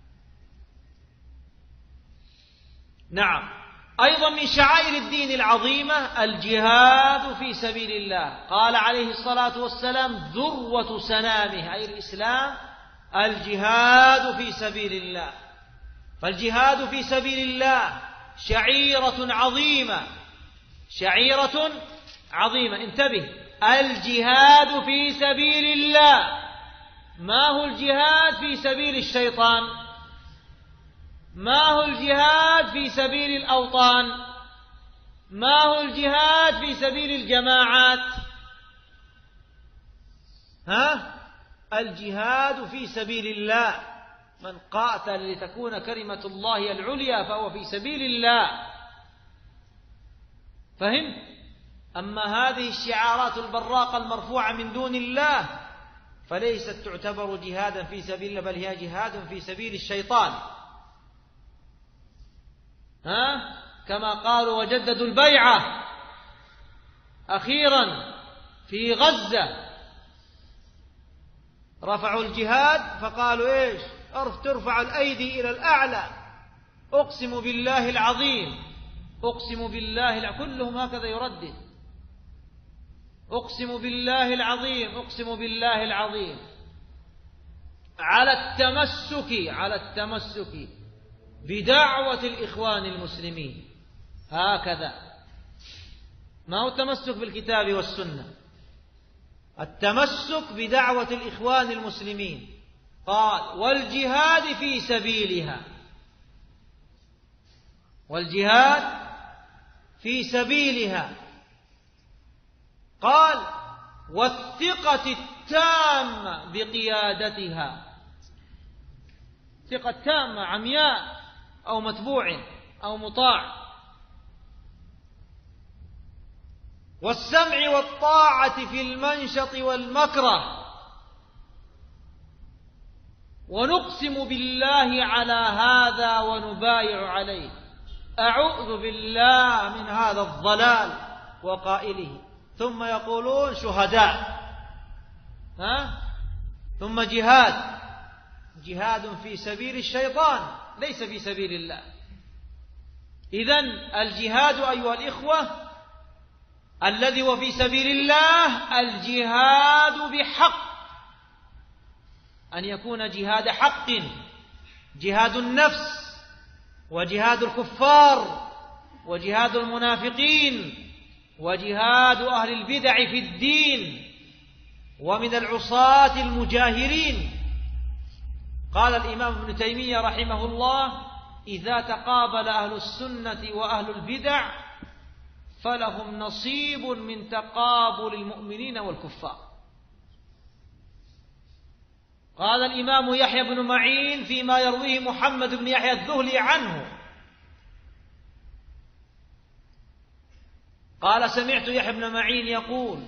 Speaker 2: نعم، أيضا من شعائر الدين العظيمة الجهاد في سبيل الله. قال عليه الصلاة والسلام: ذروة سنامه أي الإسلام الجهاد في سبيل الله. فالجهاد في سبيل الله شعيرة عظيمة، شعيرة عظيمة. انتبه، الجهاد في سبيل الله. ما هو الجهاد في سبيل الشيطان؟ ما هو الجهاد في سبيل الأوطان؟ ما هو الجهاد في سبيل الجماعات؟ الجهاد في سبيل الله. من قاتل لتكون كلمة الله العليا فهو في سبيل الله. فهمت؟ أما هذه الشعارات البراقة المرفوعة من دون الله فليست تعتبر جهادا في سبيل الله، بل هي جهاد في سبيل الشيطان. كما قالوا وجددوا البيعة أخيرا في غزة، رفعوا الجهاد فقالوا إيش؟ ترفع الأيدي إلى الأعلى، أقسم بالله العظيم، أقسم بالله كلهم هكذا يردد، أقسم بالله العظيم، أقسم بالله العظيم، على التمسك بدعوة الإخوان المسلمين. هكذا، ما هو التمسك بالكتاب والسنة، التمسك بدعوة الإخوان المسلمين. قال والجهاد في سبيلها، والجهاد في سبيلها. قال والثقة التامة بقيادتها، ثقة تامة عمياء أو متبوع أو مطاع. والسمع والطاعة في المنشط والمكره. ونقسم بالله على هذا ونبايع عليه. أعوذ بالله من هذا الضلال وقائله. ثم يقولون شهداء، ثم جهاد في سبيل الشيطان ليس في سبيل الله. إذن الجهاد أيها الإخوة الذي هو في سبيل الله الجهاد بحق، أن يكون جهاد حق، جهاد النفس وجهاد الكفار وجهاد المنافقين وجهاد أهل البدع في الدين ومن العصاة المجاهرين. قال الإمام ابن تيمية رحمه الله إذا تقابل أهل السنة وأهل البدع فلهم نصيب من تقابل المؤمنين والكفار. قال الإمام يحيى بن معين فيما يرويه محمد بن يحيى الذهلي عنه، قال سمعت يحيى بن معين يقول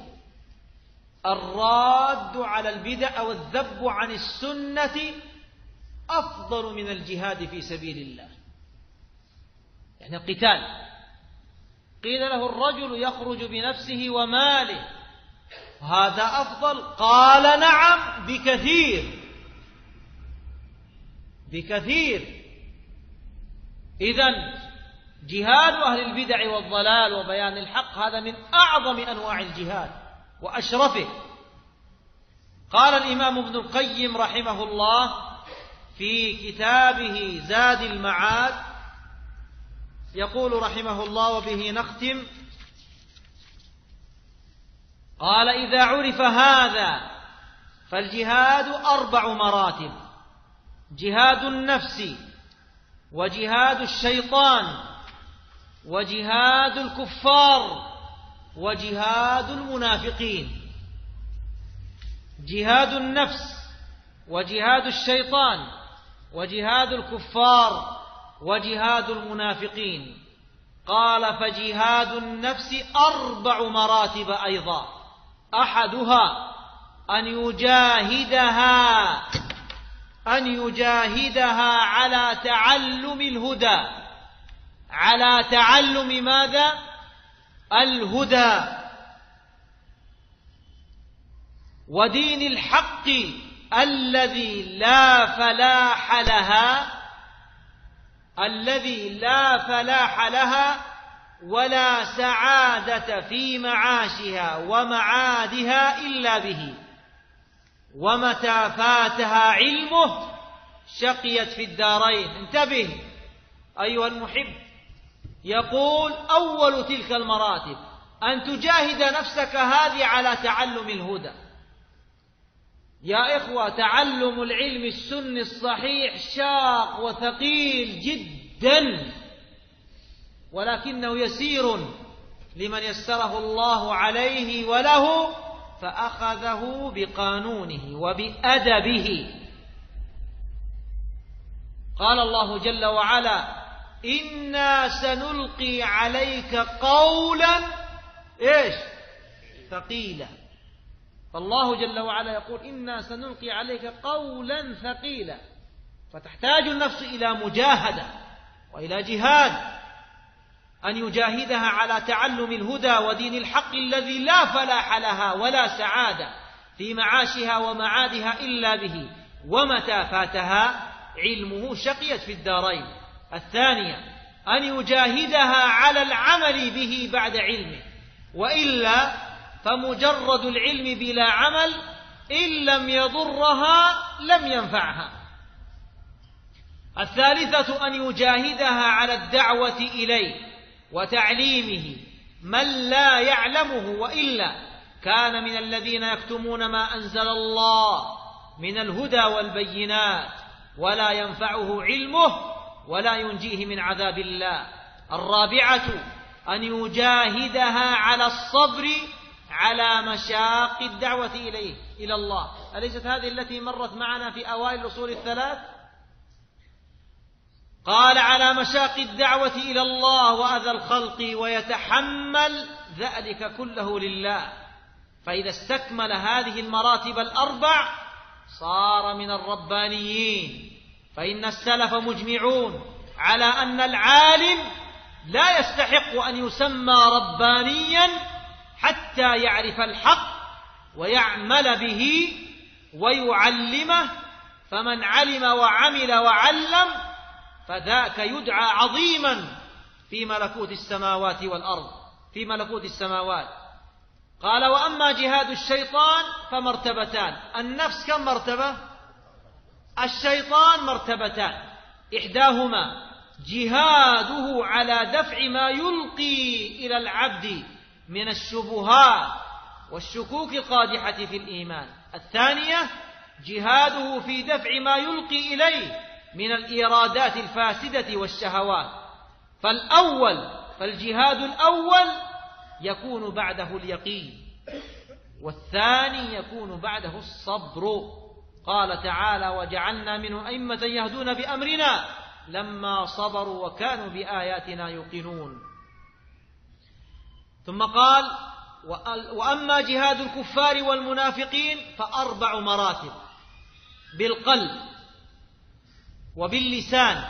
Speaker 2: الراد على البدع والذب عن السنة أفضل من الجهاد في سبيل الله، يعني القتال. قيل له الرجل يخرج بنفسه وماله هذا أفضل؟ قال نعم بكثير. إذن جهاد أهل البدع والضلال وبيان الحق هذا من أعظم أنواع الجهاد وأشرفه. قال الإمام ابن القيم رحمه الله في كتابه زاد المعاد يقول رحمه الله وبه نختم، قال إذا عرف هذا فالجهاد 4 مراتب: جهاد النفس وجهاد الشيطان وجهاد الكفار وجهاد المنافقين. جهاد النفس وجهاد الشيطان وجهاد الكفار وجهاد المنافقين. قال فجهاد النفس 4 مراتب أيضا، أحدها أن يجاهدها على تعلم الهدى. على تعلم ماذا؟ الهدى ودين الحق الذي لا فلاح لها ولا سعادة في معاشها ومعادها إلا به، ومتى فاتها علمه شقيت في الدارين. انتبه أيها المحب، يقول أول تلك المراتب أن تجاهد نفسك هذه على تعلم الهدى. يا إخوة تعلم العلم السني الصحيح شاق وثقيل جدا، ولكنه يسير لمن يسره الله عليه وله فأخذه بقانونه وبأدبه. قال الله جل وعلا إنا سنلقي عليك قولا ثقيلا. فالله جل وعلا يقول إنا سنلقي عليك قولا ثقيلا، فتحتاج النفس إلى مجاهدة وإلى جهاد. أن يجاهدها على تعلم الهدى ودين الحق الذي لا فلاح لها ولا سعادة في معاشها ومعادها إلا به، ومتى فاتها علمه شقيت في الدارين. الثانية أن يجاهدها على العمل به بعد علمه، وإلا فمجرد العلم بلا عمل إن لم يضرها لم ينفعها. الثالثة أن يجاهدها على الدعوة إليه وتعليمه من لا يعلمه، وإلا كان من الذين يكتمون ما أنزل الله من الهدى والبينات ولا ينفعه علمه ولا ينجيه من عذاب الله. الرابعة أن يجاهدها على الصبر على مشاق الدعوة إلى الله. أليست هذه التي مرت معنا في أوائل الأصول الثلاث؟ قال على مشاق الدعوة إلى الله وأذى الخلق، ويتحمل ذلك كله لله. فإذا استكمل هذه المراتب الأربع صار من الربانيين. فإن السلف مجمعون على أن العالم لا يستحق أن يسمى ربانيا حتى يعرف الحق ويعمل به ويعلمه، فمن علم وعمل وعلم فذاك يدعى عظيما في ملكوت السماوات والأرض، في ملكوت السماوات. قال وأما جهاد الشيطان فمرتبتان. النفس كم مرتبة؟ الشيطان مرتبتان، إحداهما جهاده على دفع ما يلقي إلى العبد من الشبهات والشكوك القادحة في الإيمان. الثانية جهاده في دفع ما يلقي إليه من الإرادات الفاسدة والشهوات. فالجهاد الأول يكون بعده اليقين، والثاني يكون بعده الصبر. قال تعالى وجعلنا منهم أئمة يهدون بأمرنا لما صبروا وكانوا بآياتنا يوقنون. ثم قال وأما جهاد الكفار والمنافقين فأربع مراتب: بالقلب وباللسان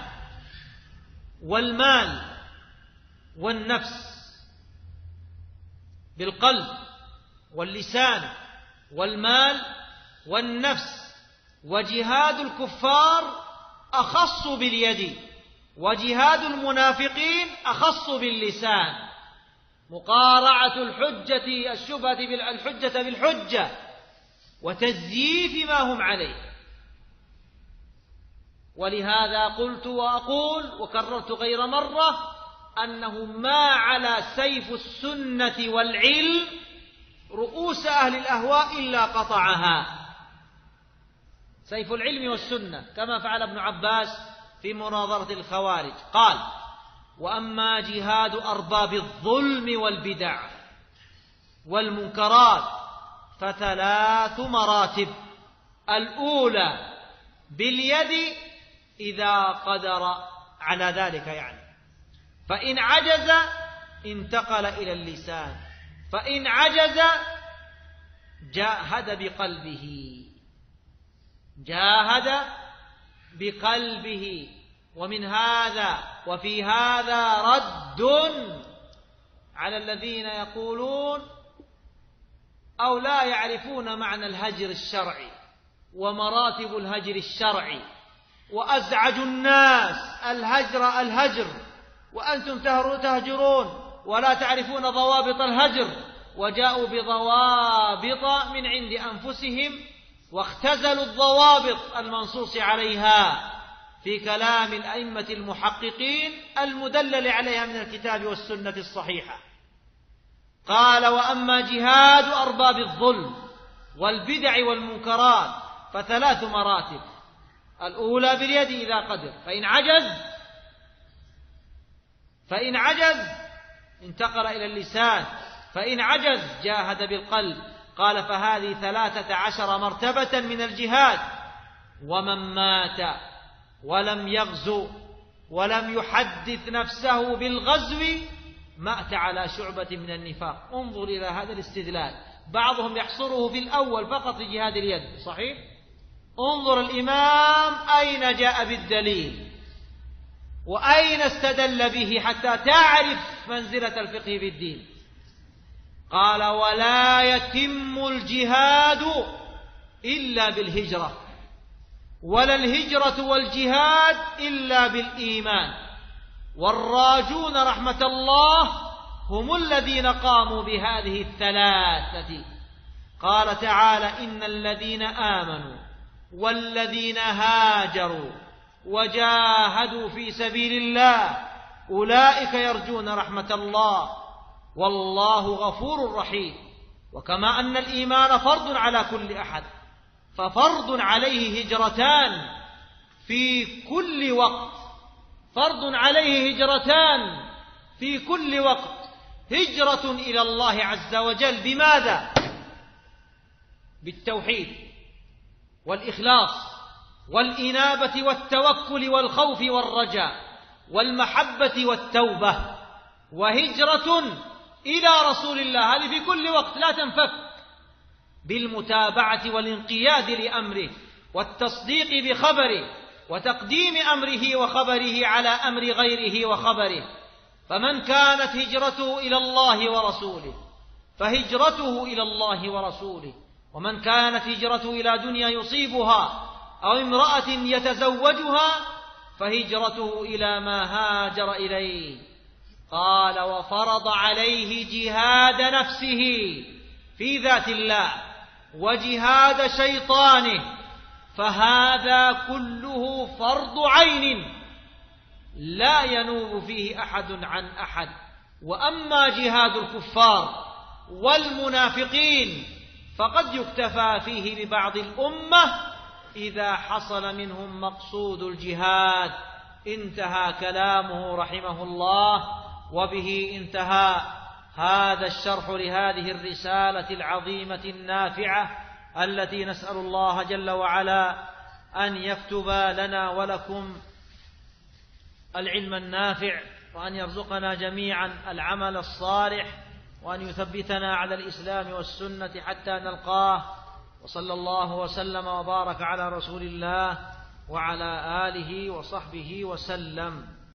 Speaker 2: والمال والنفس. بالقلب واللسان والمال والنفس. وجهاد الكفار أخص باليد، وجهاد المنافقين أخص باللسان. مقارعة الحجة بالحجة وتزييف ما هم عليه. ولهذا قلت وأقول وكررت غير مرة أنه ما على سيف السنة والعلم رؤوس أهل الأهواء إلا قطعها. سيف العلم والسنة، كما فعل ابن عباس في مناظرة الخوارج. قال وأما جهاد أرباب الظلم والبدع والمنكرات فثلاث مراتب: الأولى باليد إذا قدر على ذلك، يعني فإن عجز انتقل إلى اللسان، فإن عجز جاهد بقلبه. وفي هذا رد على الذين يقولون أو لا يعرفون معنى الهجر الشرعي ومراتب الهجر الشرعي، وأزعج الناس الهجر وأنتم تهجرون ولا تعرفون ضوابط الهجر، وجاءوا بضوابط من عند أنفسهم واختزلوا الضوابط المنصوص عليها في كلام الأئمة المحققين المدلل عليها من الكتاب والسنة الصحيحة. قال وأما جهاد أرباب الظلم والبدع والمنكرات فثلاث مراتب: الأولى باليد إذا قدر، فإن عجز انتقل إلى اللسان، فإن عجز جاهد بالقلب. قال فهذه 13 مرتبة من الجهاد. ومن مات ولم يغزو ولم يحدث نفسه بالغزو مات على شعبة من النفاق. انظر إلى هذا الاستدلال، بعضهم يحصره في الأول فقط لجهاد اليد، صحيح؟ انظر الإمام أين جاء بالدليل وأين استدل به حتى تعرف منزلة الفقه في الدين. قال: ولا يتم الجهاد إلا بالهجرة، ولا الهجرة والجهاد إلا بالإيمان، والراجون رحمة الله هم الذين قاموا بهذه الثلاثة. قال تعالى: إن الذين آمنوا والذين هاجروا وجاهدوا في سبيل الله أولئك يرجون رحمة الله والله غفور رحيم. وكما أن الإيمان فرض على كل أحد، ففرض عليه هجرتان في كل وقت، فرض عليه هجرتان في كل وقت: هجرة إلى الله عز وجل بماذا؟ بالتوحيد والإخلاص والإنابة والتوكل والخوف والرجاء والمحبة والتوبة. وهجرة إلى رسول الله، هذه في كل وقت لا تنفك، بالمتابعة والانقياد لأمره والتصديق بخبره وتقديم أمره وخبره على أمر غيره وخبره. فمن كانت هجرته إلى الله ورسوله فهجرته إلى الله ورسوله، ومن كانت هجرته إلى دنيا يصيبها أو امرأة يتزوجها فهجرته إلى ما هاجر إليه. قال: وفرض عليه جهاد نفسه في ذات الله وجهاد شيطانه، فهذا كله فرض عين لا ينوب فيه أحد عن أحد. وأما جهاد الكفار والمنافقين فقد يكتفى فيه ببعض الأمة إذا حصل منهم مقصود الجهاد. انتهى كلامه رحمه الله، وبه انتهى هذا الشرح لهذه الرسالة العظيمة النافعة التي نسأل الله جل وعلا أن يكتب لنا ولكم العلم النافع، وأن يرزقنا جميعا العمل الصالح، وأن يثبتنا على الإسلام والسنة حتى نلقاه. وصلى الله وسلم وبارك على رسول الله وعلى آله وصحبه وسلم.